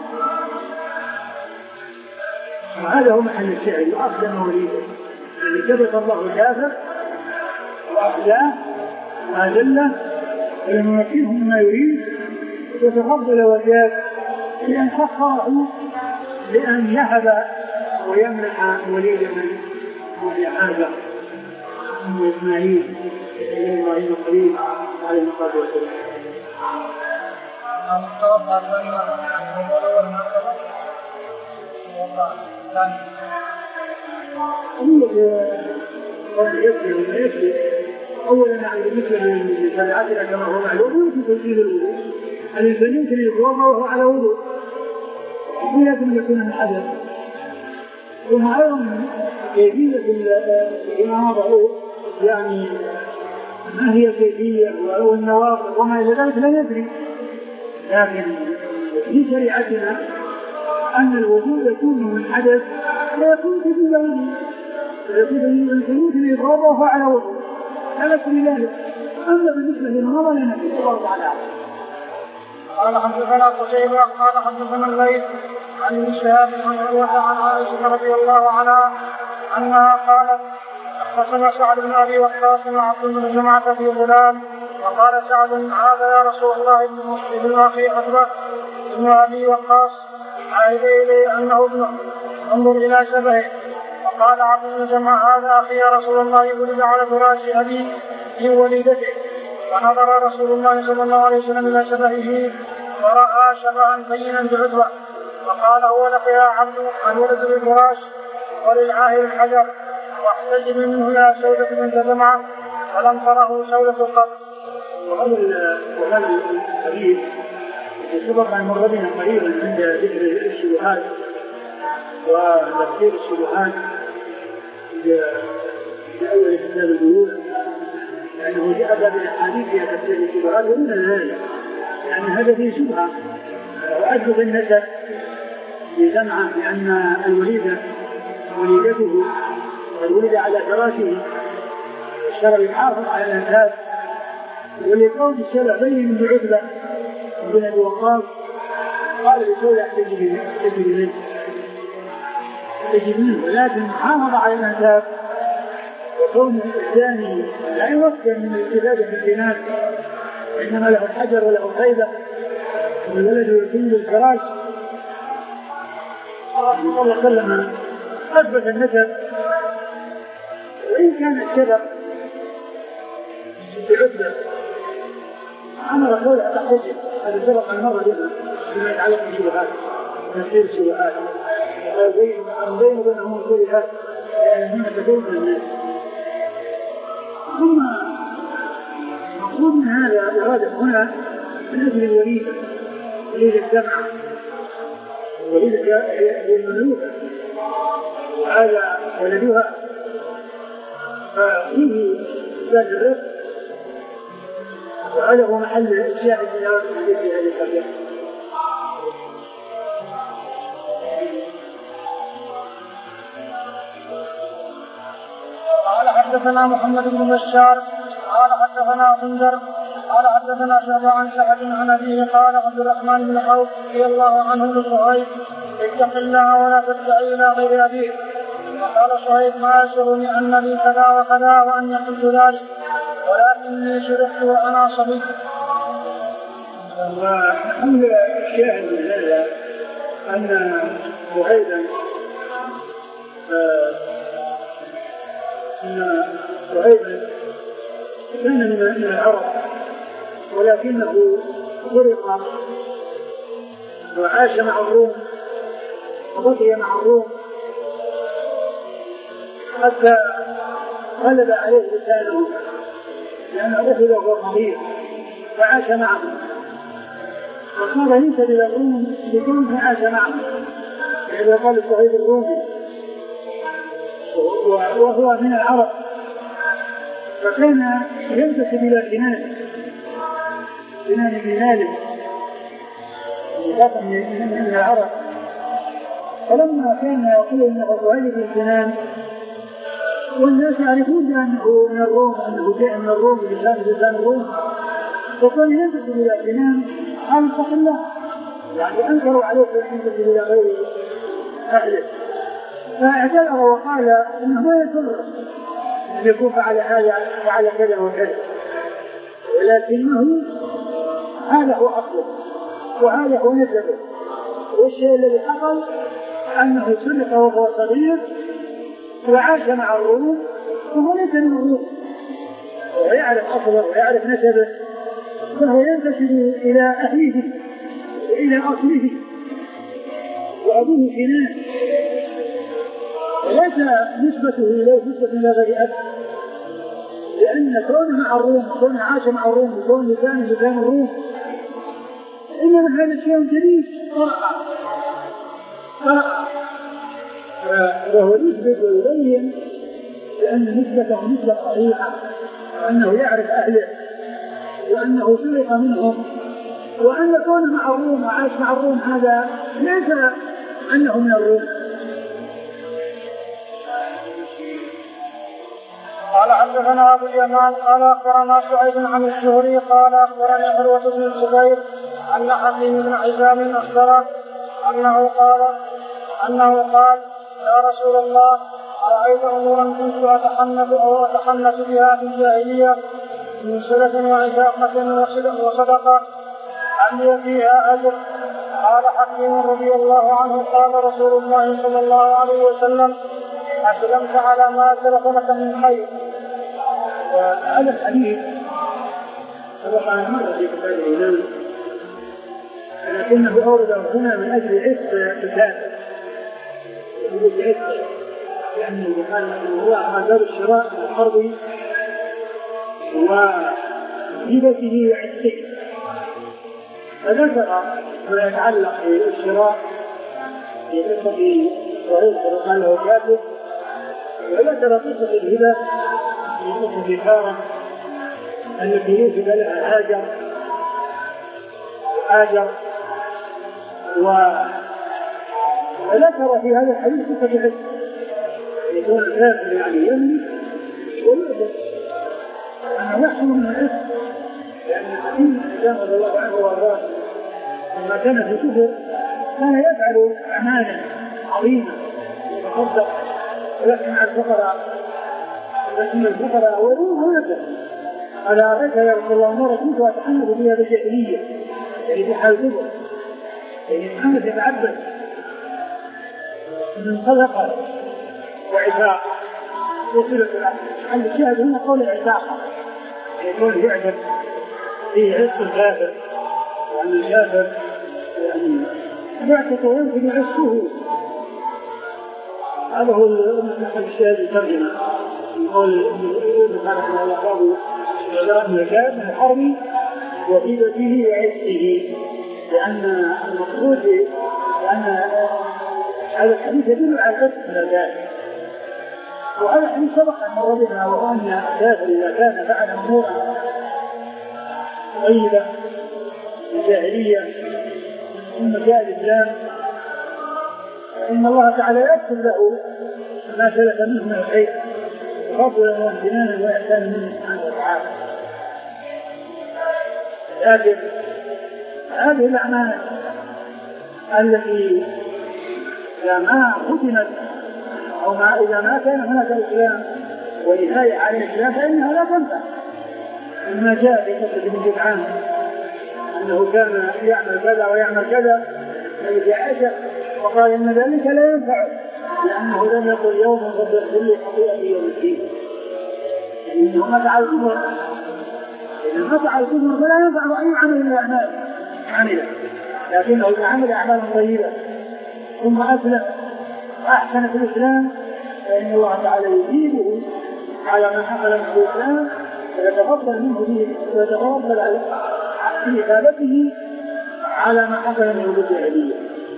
وهذا هو محل الشعر وأخدم وليده، يعني كبت الله الكافر وأخلاه وأذله ولم يكنه مما يريد، وتفضل وجاد لأن سخره لأن يهب ويمنع وليدا من هذا من إسماعيل إبراهيم الخليل عليه الصلاة والسلام. أولا يعني بالنسبة لشريعتنا كما هو معلوم يمكن تنزيل الوضوء، الإنسان يمكن يتوضأ وهو على وضوء ولكن يكون من حدث. ثم أيضا كيفية الإمامة يعني ما هي الكيفية أو النواقض وما إلى ذلك لا ندري، لكن في شريعتنا أن الوضوء يكون من حدث لا يكون في ذلك، فيكون الإنسان يمكن يتوضأ وهو على وضوء لا يكون ذلك. أما بالنسبة للنظر لا ندري. الله تعالى قال حدثنا قتيبة قال حدثنا الليث عن ابن شهاب عن عروة عن عائشة رضي الله عنها أنها قالت اختصم سعد بن أبي وقاص مع عبد بن جمعة في غلام، وقال سعد هذا يا رسول الله ابن مسلم أخي عتبة ابن أبي وقاص عهد إلي أنه ابنه انظر إلى شبهه. فقال عبد بن جمع هذا أخي يا رسول الله ولد على فراش أبي في وليدته. فنظر رسول الله صلى الله عليه وسلم إلى شبهه ورأى شبها بينا بعتبة فقال هو لك يا عبد الولد بالفراش وللعاهر الحجر واحتجب منه يا سودة بنت جمعة فلم تره سودة قط. وهذا الحديث سبق أن مر بنا قريبا عند ذكر الشبهات وتفسير الشبهات في أول كتاب البيوع لأنه جاء بالأحاديث في تفسير الشبهات ومن هذا لأن هذا فيه شبهة وأثبت النسب بجمعة بأن الوليد وليدته الولد على فراشه الشرع يحافظ على الأنساب ولكون الشرع بين بعتبة بن أبي وقاص قال لسودة تجد منه ولكن حافظ على الأنساب وكونه الثاني لا يوفر من الاستفادة في البنات إنما له الحجر وله الخيبة والولد يكون بالفراش. الرسول صلى الله عليه وسلم أثبت النسب وإن كان الشبه بعتبة أمر سودة تحجب هذا سبق المرة بنا بما يتعلق بالشبهات تفسير الشبهات بين بينهم الشبهات لأنهم تدور الناس. ثم مقصود من هذا الإرادة هنا من أجل الوليدة وليدة الجمعة وليدة هي المملوكة وهذا ولدها ففيه ذات الرزق وهذا هو محل الشاهد من هذا الحديث في هذه القضية. قال حدثنا محمد بن بشار قال حدثنا سندر قال حدثنا شعبة عن سعد عن أبيه قال عبد الرحمن بن عوف رضي الله عنه لصهيب اتق الله ولا تدعي إلى غير أبيه. وقال صهيب ما يسرني أن لي كذا وكذا وأن يقلت ذلك ولكني شرحت وأنا صبي. وحمل الشاهد من هذا أن صهيبا أن صهيبا كان من العرب ولكنه غرق وعاش مع الروم وبقي مع الروم حتى غلب عليه لسانه لأنه أخذ وهو صغير وعاش معه وصار ينسب إلى الروم بكونه عاش معه إذا قال الصهيب الرومي وهو من العرب فكان ينتسب إلى كنان كنان بن مالك من العرب. فلما كان يقول انه صهيب بن كنان والناس يعرفون بانه من الروم انه جاء من الروم بلسان لسان الروم فكان ينتسب الى كنان قال اتق الله يعني انكروا عليه ان ينتسب الى غير اهله فاعتذر وقال انه ما يسر ان يكون فعل هذا فعل كذا وكذا ولكنه هذا هو اصله وهذا هو نسبه. والشيء الذي حصل أنه سرق وهو صغير وعاش مع الروم وهو ليس من الروم ويعرف أصله ويعرف نسبه فهو ينتسب إلى أهله وإلى أصله وأبوه كنان وليس نسبته إليه نسبة إلى غير أب لأن كونه مع الروم كونه عاش مع الروم وكون لسانه لسان الروم إنما هذا شيء جديد طرأ طرأ وهو يثبت ويبين بأن نسبته نسبة صحيحة وأنه يعرف أهله وأنه سرق منهم وأن كونه مع الروم وعاش مع الروم هذا ليس أنه من الروم. قال حدثنا أبو اليمان قال أخبرنا سعيد عن الزهري قال أخبرني عروة بن الزبير أن حكيم بن حزام أخبره أنه قال أنه قال يا رسول الله أرأيت أمورا كنت أتحنث أو أتحنث بها في الجاهلية من صلة وعتاقة وصدقة هل لي فيها أجر؟ قال حكيم رضي الله عنه قال رسول الله صلى الله عليه وسلم أسلمت على ما سلف لك من خير. وهذا الحديث سبق أن مر في كتاب الإيمان، لكنه أورده هنا من أجل عفة الكافر، من أجل عفة، لأنه قال هو آداب الشراء الحربي وهبته وعفته، فذكر ما يتعلق بالشراء في قصة طريق قال له كافر، وذكر قصة الهبة في قصة سارة التي يوجد لها هاجر هاجر وذكر في هذا الحديث قصة العفة، يكون الكافر يعني يملك ويؤذر أنه يحصل من العفة، لأن الحديث كان رضي الله عنه وارضاه لما كان في كفر كان يفعل أعمالا عظيمة يتصدق ويحكم على الفقراء، لكن الفقراء وروه يده على رأيك يا رسول الله ما رسولت وأتحمل بها بالجاهلية، يعني في حال كفر، يعني محمد يتعبد من صدقة وعتاق وصلة العبد. الشاهد هنا قول العتاق، يكون يعجب في عز الكافر، وأن الكافر يعني يعتق ويمكن عزه. هذا هو المحل الشاهد الترجمة يقول سبحانه وتعالى من الكافر من الحرب وهبته وعزه، لأن المقصود لأن هذا الحديث يدل على العز من الكافر، وهذا الحديث سبق أن مر بنا، وأن الكافر إذا كان فعل أمورا طيبة الجاهلية ثم جاء الإسلام فإن الله تعالى يغفر له ما سلف منه من الخير فضلا وامتنانا وإحسانا منه سبحانه وتعالى. لكن هذه الأعمال التي إذا ما ختمت أو ما إذا ما كان هناك الإسلام ونهاية على الإسلام فإنها لا تنفع. لما جاء في قصة ابن جدعان أنه كان يعمل كذا ويعمل كذا فإذا عشق وقال إن ذلك لا ينفع، لأنه لم يقل يوم قد يغفر لي خطيئتي يوم الدين، إنه ما فعل الكفر، إذا ما فعل الكفر فلا ينفع أي عمل من الأعمال عمله، لكنه إذا عمل أعمالا طيبة ثم أسلم وأحسن في الإسلام فإن الله تعالى يجيبه على ما حصل من الإسلام ويتفضل منه به ويتفضل على في إثابته على ما حصل منه بالجاهلية.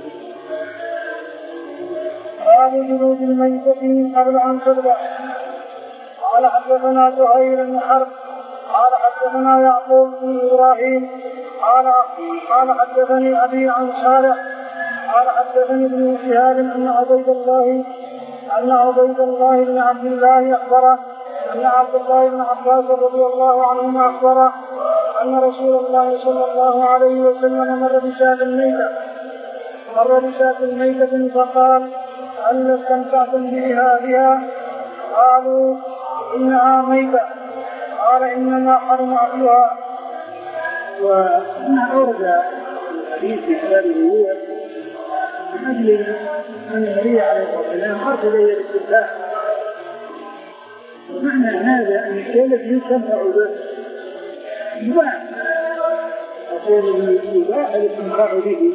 باب جلود الميتة قبل أن تذبح. قال حدثنا زهير بن حرب قال حدثنا يعقوب بن إبراهيم قال قال حدثني أبي عن صالح قال حدثني ابن شهاب أن عبيد الله أن عبيد الله بن عبد الله أخبره أن عبد الله بن عباس رضي الله عنهما أخبره أن رسول الله صلى الله عليه وسلم مر بشاة ميتة مر بشاة ميتة فقال هل استمتعتم بها بها؟ قالوا إنها ميتة. قال إنما حرم أكلها. وما أورد الحديث في كتاب الرؤيا من أجل أن النبي عليه الصلاة والسلام أرسل إلى الاستمتاع، ومعنى هذا أن الشيء الذي يستمتع به يباح، أقول يباح الاستمتاع به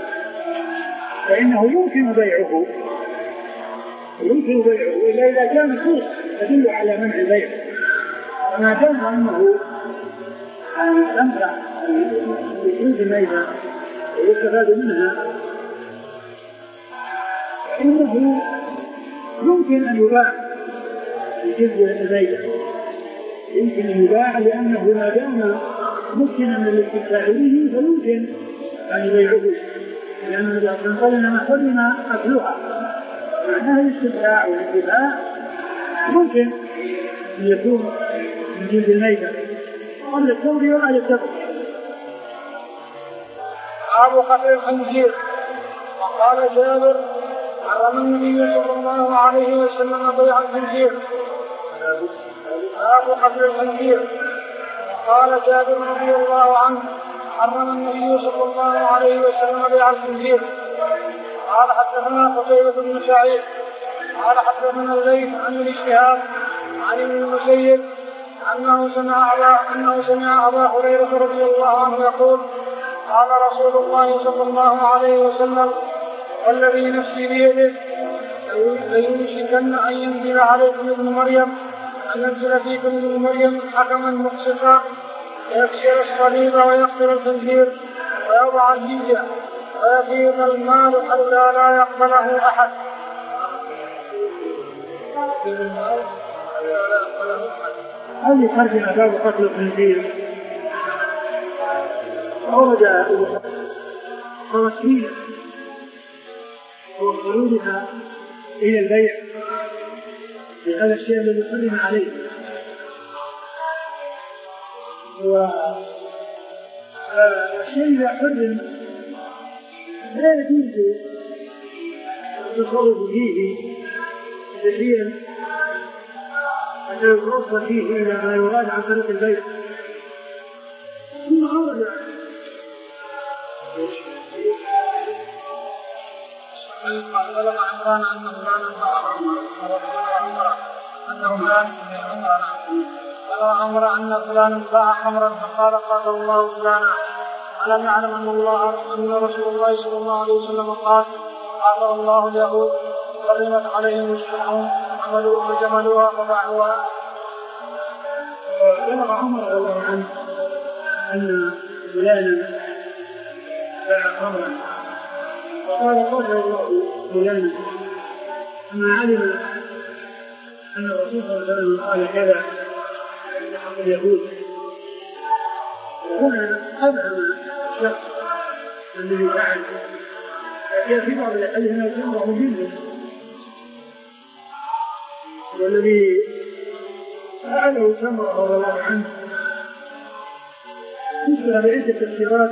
فإنه يمكن بيعه يمكن بيعه إلا إذا كان نصوص تدل على منع البيع، وما دام أنه يستمتع بجلود الميتة ويستفاد منها فإنه يمكن أن يباع بجلد الميتة، يمكن أن يباع لأنه ما دام ممكنا للاستمتاع به فيمكن أن يبيعه، لأنه إذا قال إنما حرم أكلها معناه الاستمتاع والانتفاع ممكن أن يكون من جلد الميتة قبل الثور وبعد الثور. أبو قتل الخنزير. وقال جابر حرم النبي صلى الله عليه وسلم بيع الخنزير. أبو قتل الخنزير. وقال جابر رضي الله عنه حرم النبي صلى الله عليه وسلم بيع الخنزير. قال حدثنا قتيبة بن سعيد قال حدثنا الليث عن ابن شهاب عن ابن المسيب أنه سمع أبا أنه سمع أبا هريرة رضي الله عنه يقول قال رسول الله صلى الله عليه وسلم والذي نفسي بيده ليوشكن أن ينزل عليكم ابن مريم أن ينزل فيكم ابن مريم حكما مقسطا ويكسر الصليب ويقتل الخنزير ويضع الجزية ويفيض المال حتى لا يقبله أحد. هذه ترجمة باب قتل الخنزير ورد توكيل وخلودها إلى البيع بهذا الشيء الذي حرم عليه. والشيء إذا حرم لا يجوز التصرف فيه كثيرا حتى يتصرف فيه إلى ما يراد عن طريق البيع. ثم ورد قال عمران أن فلانا باع أنه كان قال عمر أن فلانا باع خمرا فقال قاتل الله فلانا ألم يعلم أن الله أن رسول الله صلى الله عليه وسلم قال قاتل الله اليهود قدمت عليهم الشرعون وجملوها فباعوها. بلغ عمر رضي الله عنه أن فلانا باع خمرا وقال قاتل الله فلانا أما علم أن الرسول صلى الله عليه وسلم قال كذا في حق اليهود. وهنا أبهم الشخص الذي فعل فكان في بعض الأحاديث أنه تمره منه، والذي فعله تمره رضي الله عنه ذكر بعدة تفسيرات،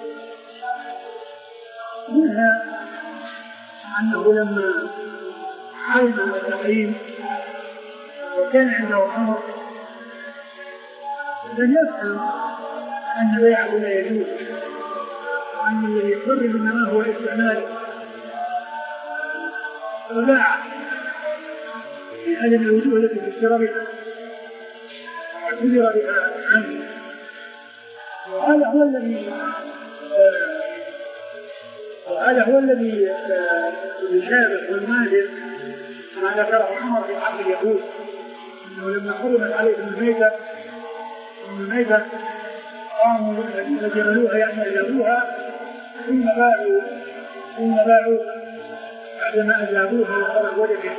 منها أنه لما علم التحريم وكان عنده خمر لم يفهم أن بيعه لا يجوز، وأن الذي يحرم إنما هو استعماله، فباع لعدم الوجوه التي في الشرع واعتذر بها عنه. وهذا هو الذي وهذا هو الذي يشابه والماجد ما ذكره عمر في حق اليهود، انه لما حرمت عليهم الميتة الميتة قاموا يجملوها يعني يجابوها ثم باعوا ثم باعوا بعدما أجابوها وخرج وجهه.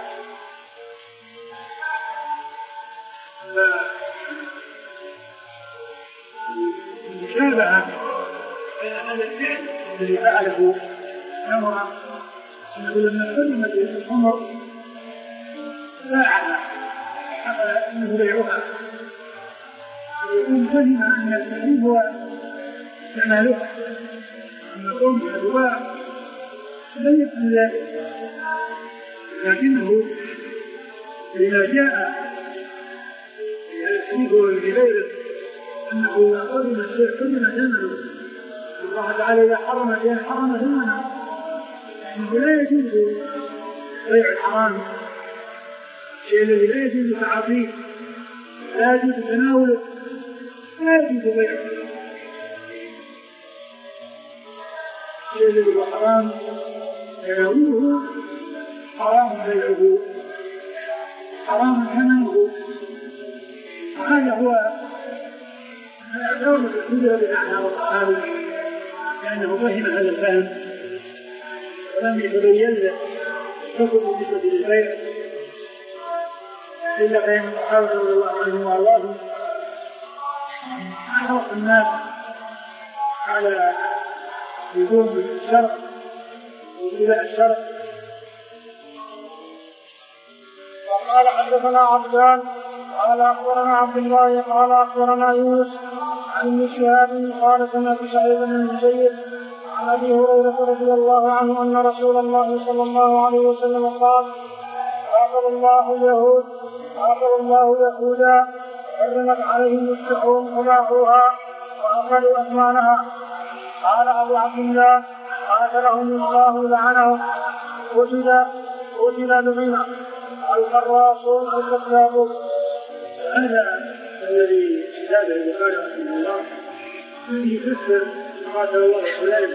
فمشابهة بين هذا الفعل الذي فعله عمر أنه لما حرمت الخمر باعها حتى أنه بيعها، ويكون فهم أن التحريم هو استعمالها، أن كونها تباع لم يكن ذلك، لكنه لما جاء الحديث بغيره أنه إذا حرم الشيء حرم ثمنه. الله تعالى إذا حرم شيئا حرم ثمنه، يعني لا يجوز بيع الحرام، الشيء الذي لا يجوز تعاطيه لا يجوز تناوله لا يجوز بيعه. الشيء الذي هو حرام تناوله حرام بيعه حرام ثمنه. هذا هو دولة الهجرة بمعنى والصحابي، لأنه فهم هذا الفهم ولم يتبين له حكم بالنسبة للبيع إلا فهم الصحابة رضي الله عنهم وأرضاهم أحرص الناس على لزوم الشرع واتباع الشرع. وقال حدثنا عبدان قال أخبرنا عبد الله قال أخبرنا يونس عن ابن شهاب قال سمعت سعيد بن المسيب عن أبي هريرة رضي الله عنه أن رسول الله صلى الله عليه وسلم قال قاتل الله اليهود قاتل الله يهودا حرمت عليهم الشحوم فباعوها وأكلوا أثمانها. قال أبو عبد الله قاتلهم الله لعنهم وجد قتل لعن القراصون الكذابون. هذا الذي زاد البخاري رحمه الله يفسر قاتل الله فلان.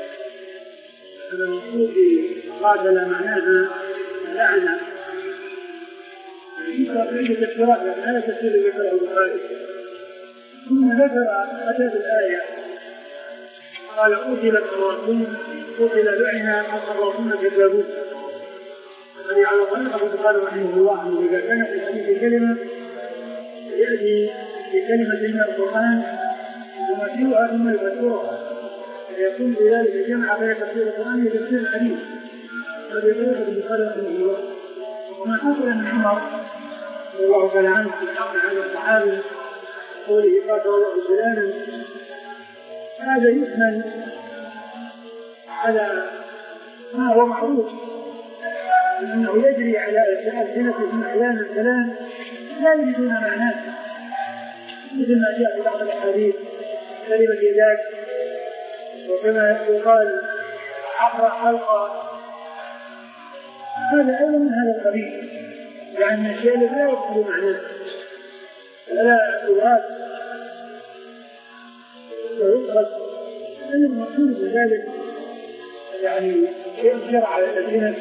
المقصود قاتل معناها لعنة في عدة تفسيرات، لكن هذا تفسير ذكره البخاري. ثم ذكر أتى بالآية قال قتل القراصون قتل لعن القراصون الكذابون. الذي على ظاهر أبو بكر رحمه الله أنه إذا كانت في الحديث كلمة يأتي بكلمة من القرآن ومثلها ثم يفسرها فيكون بذلك جمع بين تفسير القرآن وتفسير الحديث. الذي يقول ابو بكر رحمه الله وما حصل من عمر رضي الله تعالى عنه في الحق عن الصحابي قوله قاتل الله فلانا، هذا يحمل على ما هو معروف أنه يجري على ألسنتهم أحيانا الكلام لا يجدون معناه، مثل ما جاء في بعض الأحاديث كلمة يداك، وكما يقال عبر حلقة، هذا أيضا من هذا القبيل، يعني الشيء الذي لا يقصد معناه ولا يراد ويقصد أن المقصود بذلك يعني ينشر على الألسنة.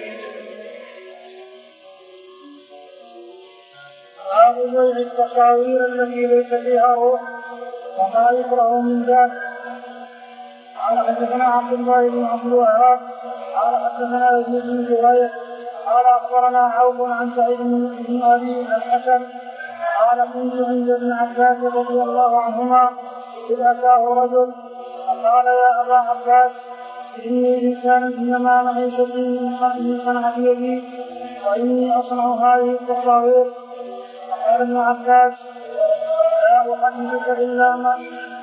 باب بيع التصاوير التي ليس فيها روح وما يكره من ذلك. قال حدثنا عبد الله بن عبد الوهاب قال حدثنا يزيد بن زهير قال اخبرنا عوف عن سعيد بن ابي الحسن قال كنت عند ابن عباس رضي الله عنهما اذ اتاه رجل فقال يا ابا عباس اني انسان انما معيشتي من صنعه يدي واني اصنع هذه التصاوير. قال ابن عباس لا أحدثك إلا ما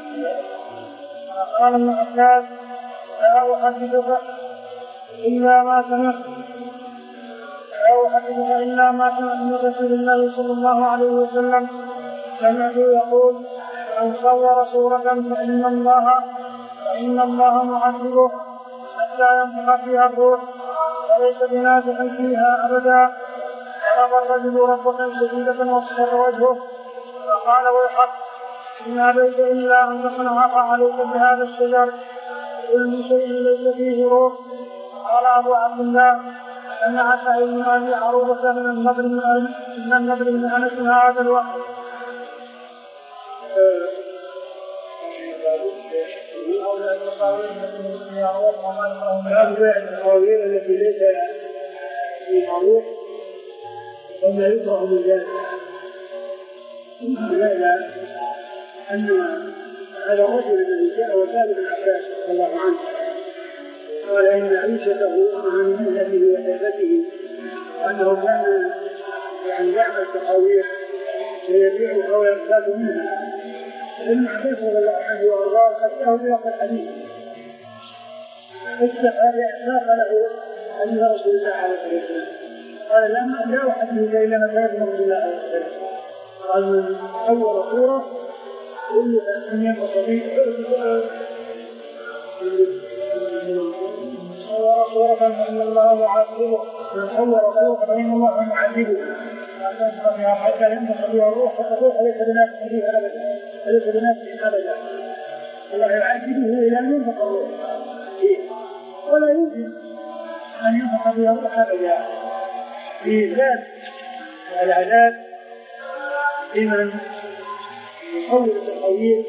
قال ابن عباس لا أحدثك إلا ما سمعت لا أحدثك إلا ما سمعت من رسول الله صلى الله عليه وسلم سمعته يقول من صور صورة فإن الله فإن الله معذبه حتى ينفخ فيها الروح وليس بنازح فيها أبدا. طلب الرجل ربة شديدة واصفر وجهه فقال ويحق إن أبيت إلا أن تصنعها عليك بهذا الشجر كل شيء ليس فيه روح. قال أبو عبد الله سمع سعيد بن أبي عروبة من النضر من النضر من أنس هذا الوقت. التصاوير التي ليس فيها روح وما يكره من ذلك. هذا أن هذا الرجل الذي جاء وسال ابن عباس رضي الله عنه قال إن عيشته عن مهنته وحرفته وأنه كان يعني يعمل تصاوير ويبيعها ويرتاد منها. ابن عباس رضي الله عنه وأرضاه حتى بلغ الحديث فاستقال له أن رسول الله عليه الصلاة والسلام قال لما لا أحدث إلا ما كان رسول الله عليه الصلاة والسلام قال من أول صورة كل أن ينقص به صور صورة فإن الله معذبه من أول صورة فإن الله معذبه حتى ينقص بها الروح فالروح ليس بنافع فيها أبدا ليس بنافع أبدا. الله يعذبه إلى أن ينفق الروح ولا يمكن أن ينفق بها الروح أبدا. في ذات العذاب لمن يصور التصوير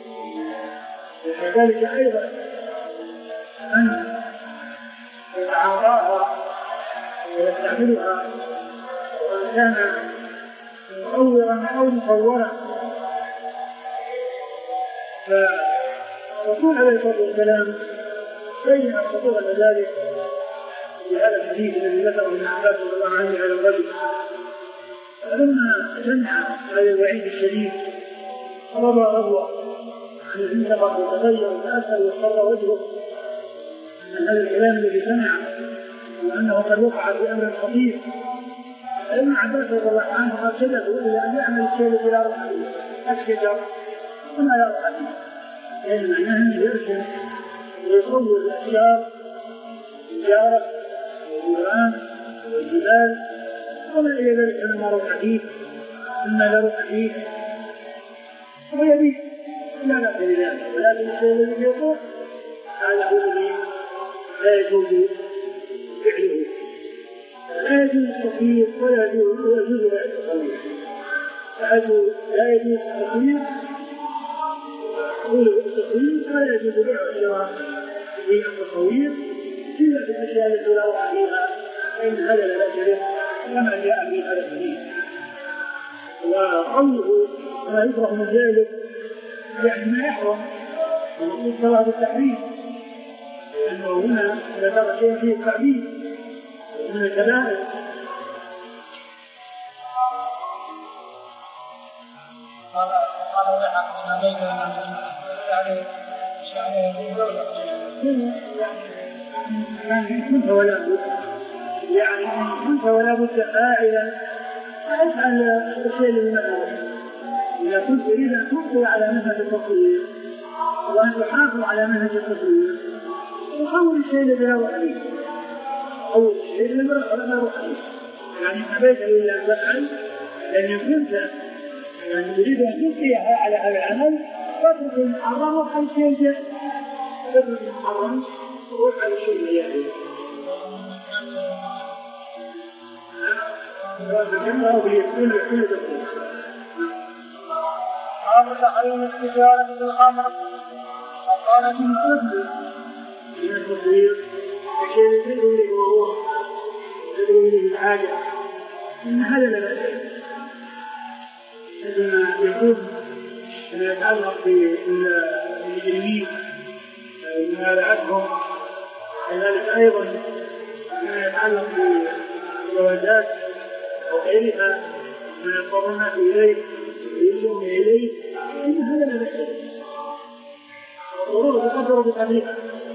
وكذلك أيضا أن يتعاطاها ويستعملها وإن كان مصورا أو مصورا. فالرسول عليه الصلاة والسلام بين خطورة ذلك في هذا الحديث الذي ذكره ابن عباس رضي الله عنه على الرجل. فلما سمع هذا الوعيد الشديد رضى رضوى عن انتقص وتغير وتأثر واصفر وجهه من هذا الكلام الذي سمع وأنه قد وقع في أمر خطير. ابن عباس رضي الله عنه أرشده إلى أن يعمل الشيء الذي لا روح فيه الشجر وما لا روح فيه، لأن معناه أنه يرسل ويصور الأشجار الجارة والجيران والجبال وما إلى ذلك مما روح فيه مما لا روح فيه ويبيع لا نفع لذلك، ولكن الشيء الذي يقول هذا هو الذي لا يجوز فعله، لا يجوز التصوير ولا يجوز لا التصوير، لا يجوز التصوير قوله التصوير ولا يجوز بيع الشراء في التصوير إلا في الأشياء التي لا روح فيها، فإن هذا لا شريك كما جاء في هذا الحديث. وقوله ما يكره من ذلك يعني ما يحرم من صلاة التحريم، لأنه هنا إذا ترى شيء فيه التعبيد من الكبائر. قال يحق من بين يعني يعني كنت ولا بد يعني كنت ولا بد فاعلا فافعل الشيء الذي نفعله. إذا كنت تريد أن تبقي على منهج التصوير وأن تحافظ على منهج التصوير وحول الشيء الذي لا روح فيه، حول الشيء الذي لا روح فيه، يعني حبيت إلا أن تفعل، لأن كنت يعني تريد أن تبقيها على هذا العمل تترك المحرم وحل شيء جاء، تترك المحرم وحل شيء يأتي. باب تحريم التجارة بالخمر. وقال من قبل من التصوير الشيء الذي يدعو له وهو يدعو له الحاجة إن هذا لا بأس. عندما يكون ما يتعلق بالمجرمين ما لعبهم، كذلك أيضا ما يتعلق بالجوازات وغيرها ما يضطرون إليه ويلجون إليه، إن هذا لا بأس. والضرورة تقدر بقدرها.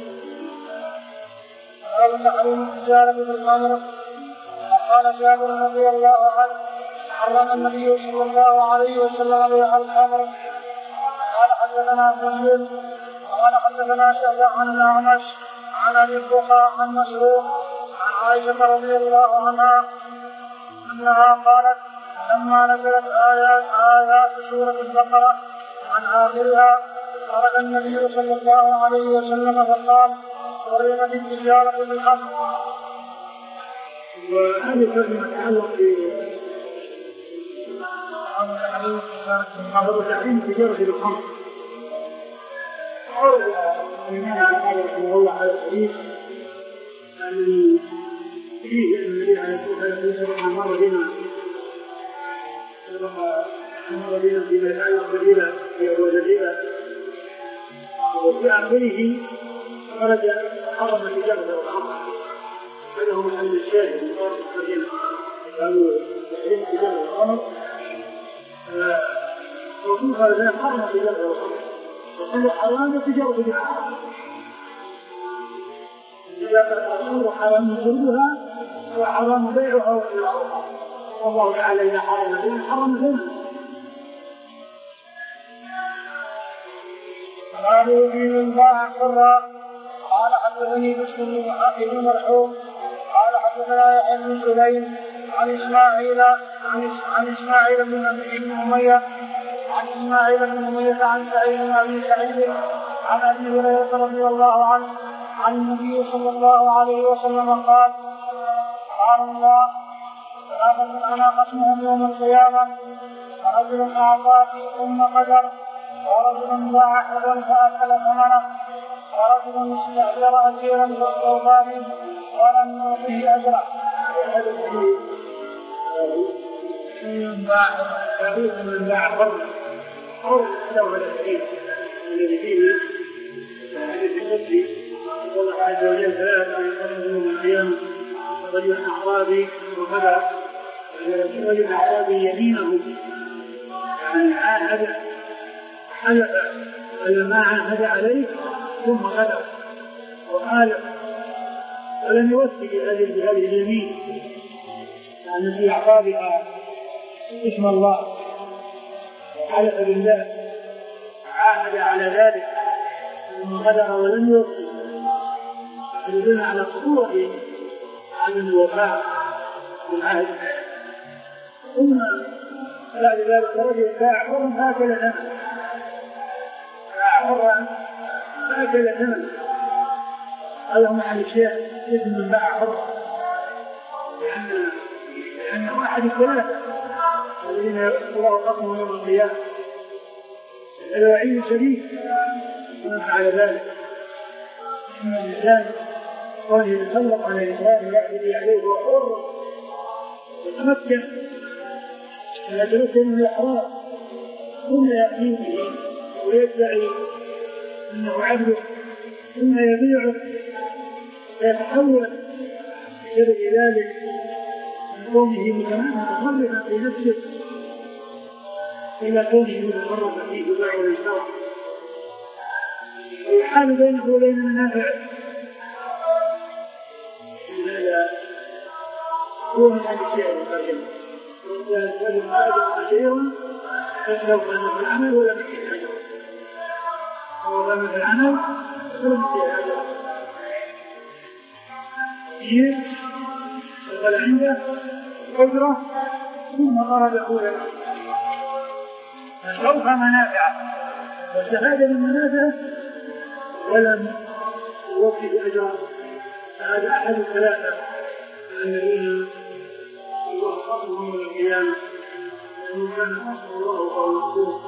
باب تحريم التجارة بالخمر. وقال جابر رضي الله عنه حرم النبي صلى الله عليه وسلم بيع الخمر. قال حدثنا مسلم قال حدثنا شعبة عن الأعمش عن أبي الرقاع عن مسروق عن عائشة رضي الله عنها أنها قالت لما نزلت آيات آيات سورة البقرة عن آخرها خرج النبي صلى الله عليه وسلم فقال حرمت التجارة بالخمر. وهذه كلمة تتعلق بتحريم التجارة بالخمر. الله على الحديث الذي فيه أن النبي عليه الصلاة والسلام مر بنا مر بنا فيما يتعلق بالربا والربا، وفي آخره خرج حرم التجارة بالخمر. هذا هو محل الشاهد من صورة الخزينة، قالوا تحريم التجارة بالخمر. الرسول صلى الله عليه وسلم حرم التجارة بالخمر وقال حرام التجارة بالخمر. التجارة بالخمر حرام شربها وحرام بيعها وإيرادها، والله تعالى إذا حرم البيع حرم الثمن. قالوا في من باع حرا. قال حدثني بشر بن مرحوم قال حدثنا يحيى بن سليم عن اسماعيل عن اسماعيل بن ابي اميه عن اسماعيل بن اميه عن سعيد بن ابي سعيد عن ابي هريره رضي الله عنه عن النبي صلى الله عليه وسلم قال قال الله ثلاثه انا خصمهم يوم القيامه فرجل اعطى ثم قدر ورجل باع حرا فاكل ثمنه ورجل استأجر أجيرا فاستوفى ولم يعطه أجره. هذا الحديث من باع حديث من باع حرا أو استوفى الحديث الذي فيه حديث القدسي الله عز وجل ثلاثة يقوم يوم القيامة رجل أعرابي وكذا رجل أعرابي يمينه يعني عاهد حلف لما عاهد عليه ثم غدر وقال ولم يوفي بهذه اليمين يعني في أعقابها اسم الله وحلف بالله عاهد على ذلك ثم غدر ولم يوفي يدل على خطورة عدم الوفاء العهد. ثم بعد ذلك رجل باع حرا فاكل ثمن، باع حرا فاكل ثمن. هذا هم عن الشيخ اسم من باع حرا، لأن لأن واحد الثلاثة الذين الله قسمهم يوم القيامة الوعيد شديد ومن فعل ذلك. إن الإنسان قد يتسلط على الإنسان ويعتدي عليه وحر يتمكن من يتمكن من الإحرار، ثم يأتي به ويدعي أنه عبده، ثم يبيعه فيتحول بسبب ذلك من كونه متصرفا في نفسه إلى كونه متصرفا في بيع والشراء، ويحال بينه وبين المنافع. هذا هو من الشيء المقدم، وكان الرجل أجر كثيرا فلو كان في العمل ولم يكن أجر، هو كان في العمل ولم يكن أجر. دخل عنده قدرة ثم ضربه له فسوف منافعه واستفاد من منافعه ولم يوفي أجره. هذا أحد الثلاثة الذين الله قصرهم من القيامة، لأنه كان قصر الله ورسوله.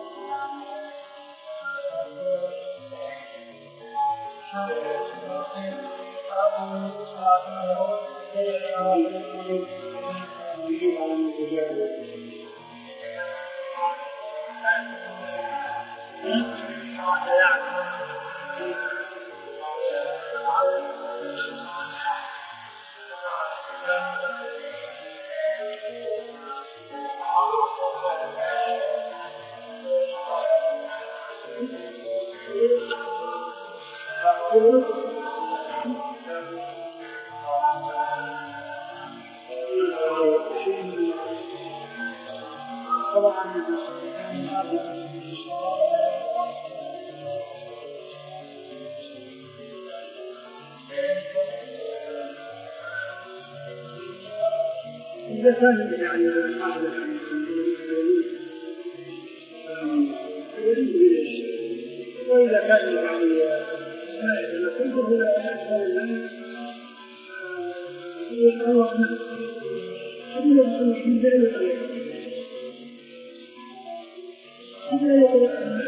إذا كان يعني الحاضر وإذا كان يعني ما يتمكن إلى أحسن الناس يقوى قبل أن يكون ذلك قبل يقوى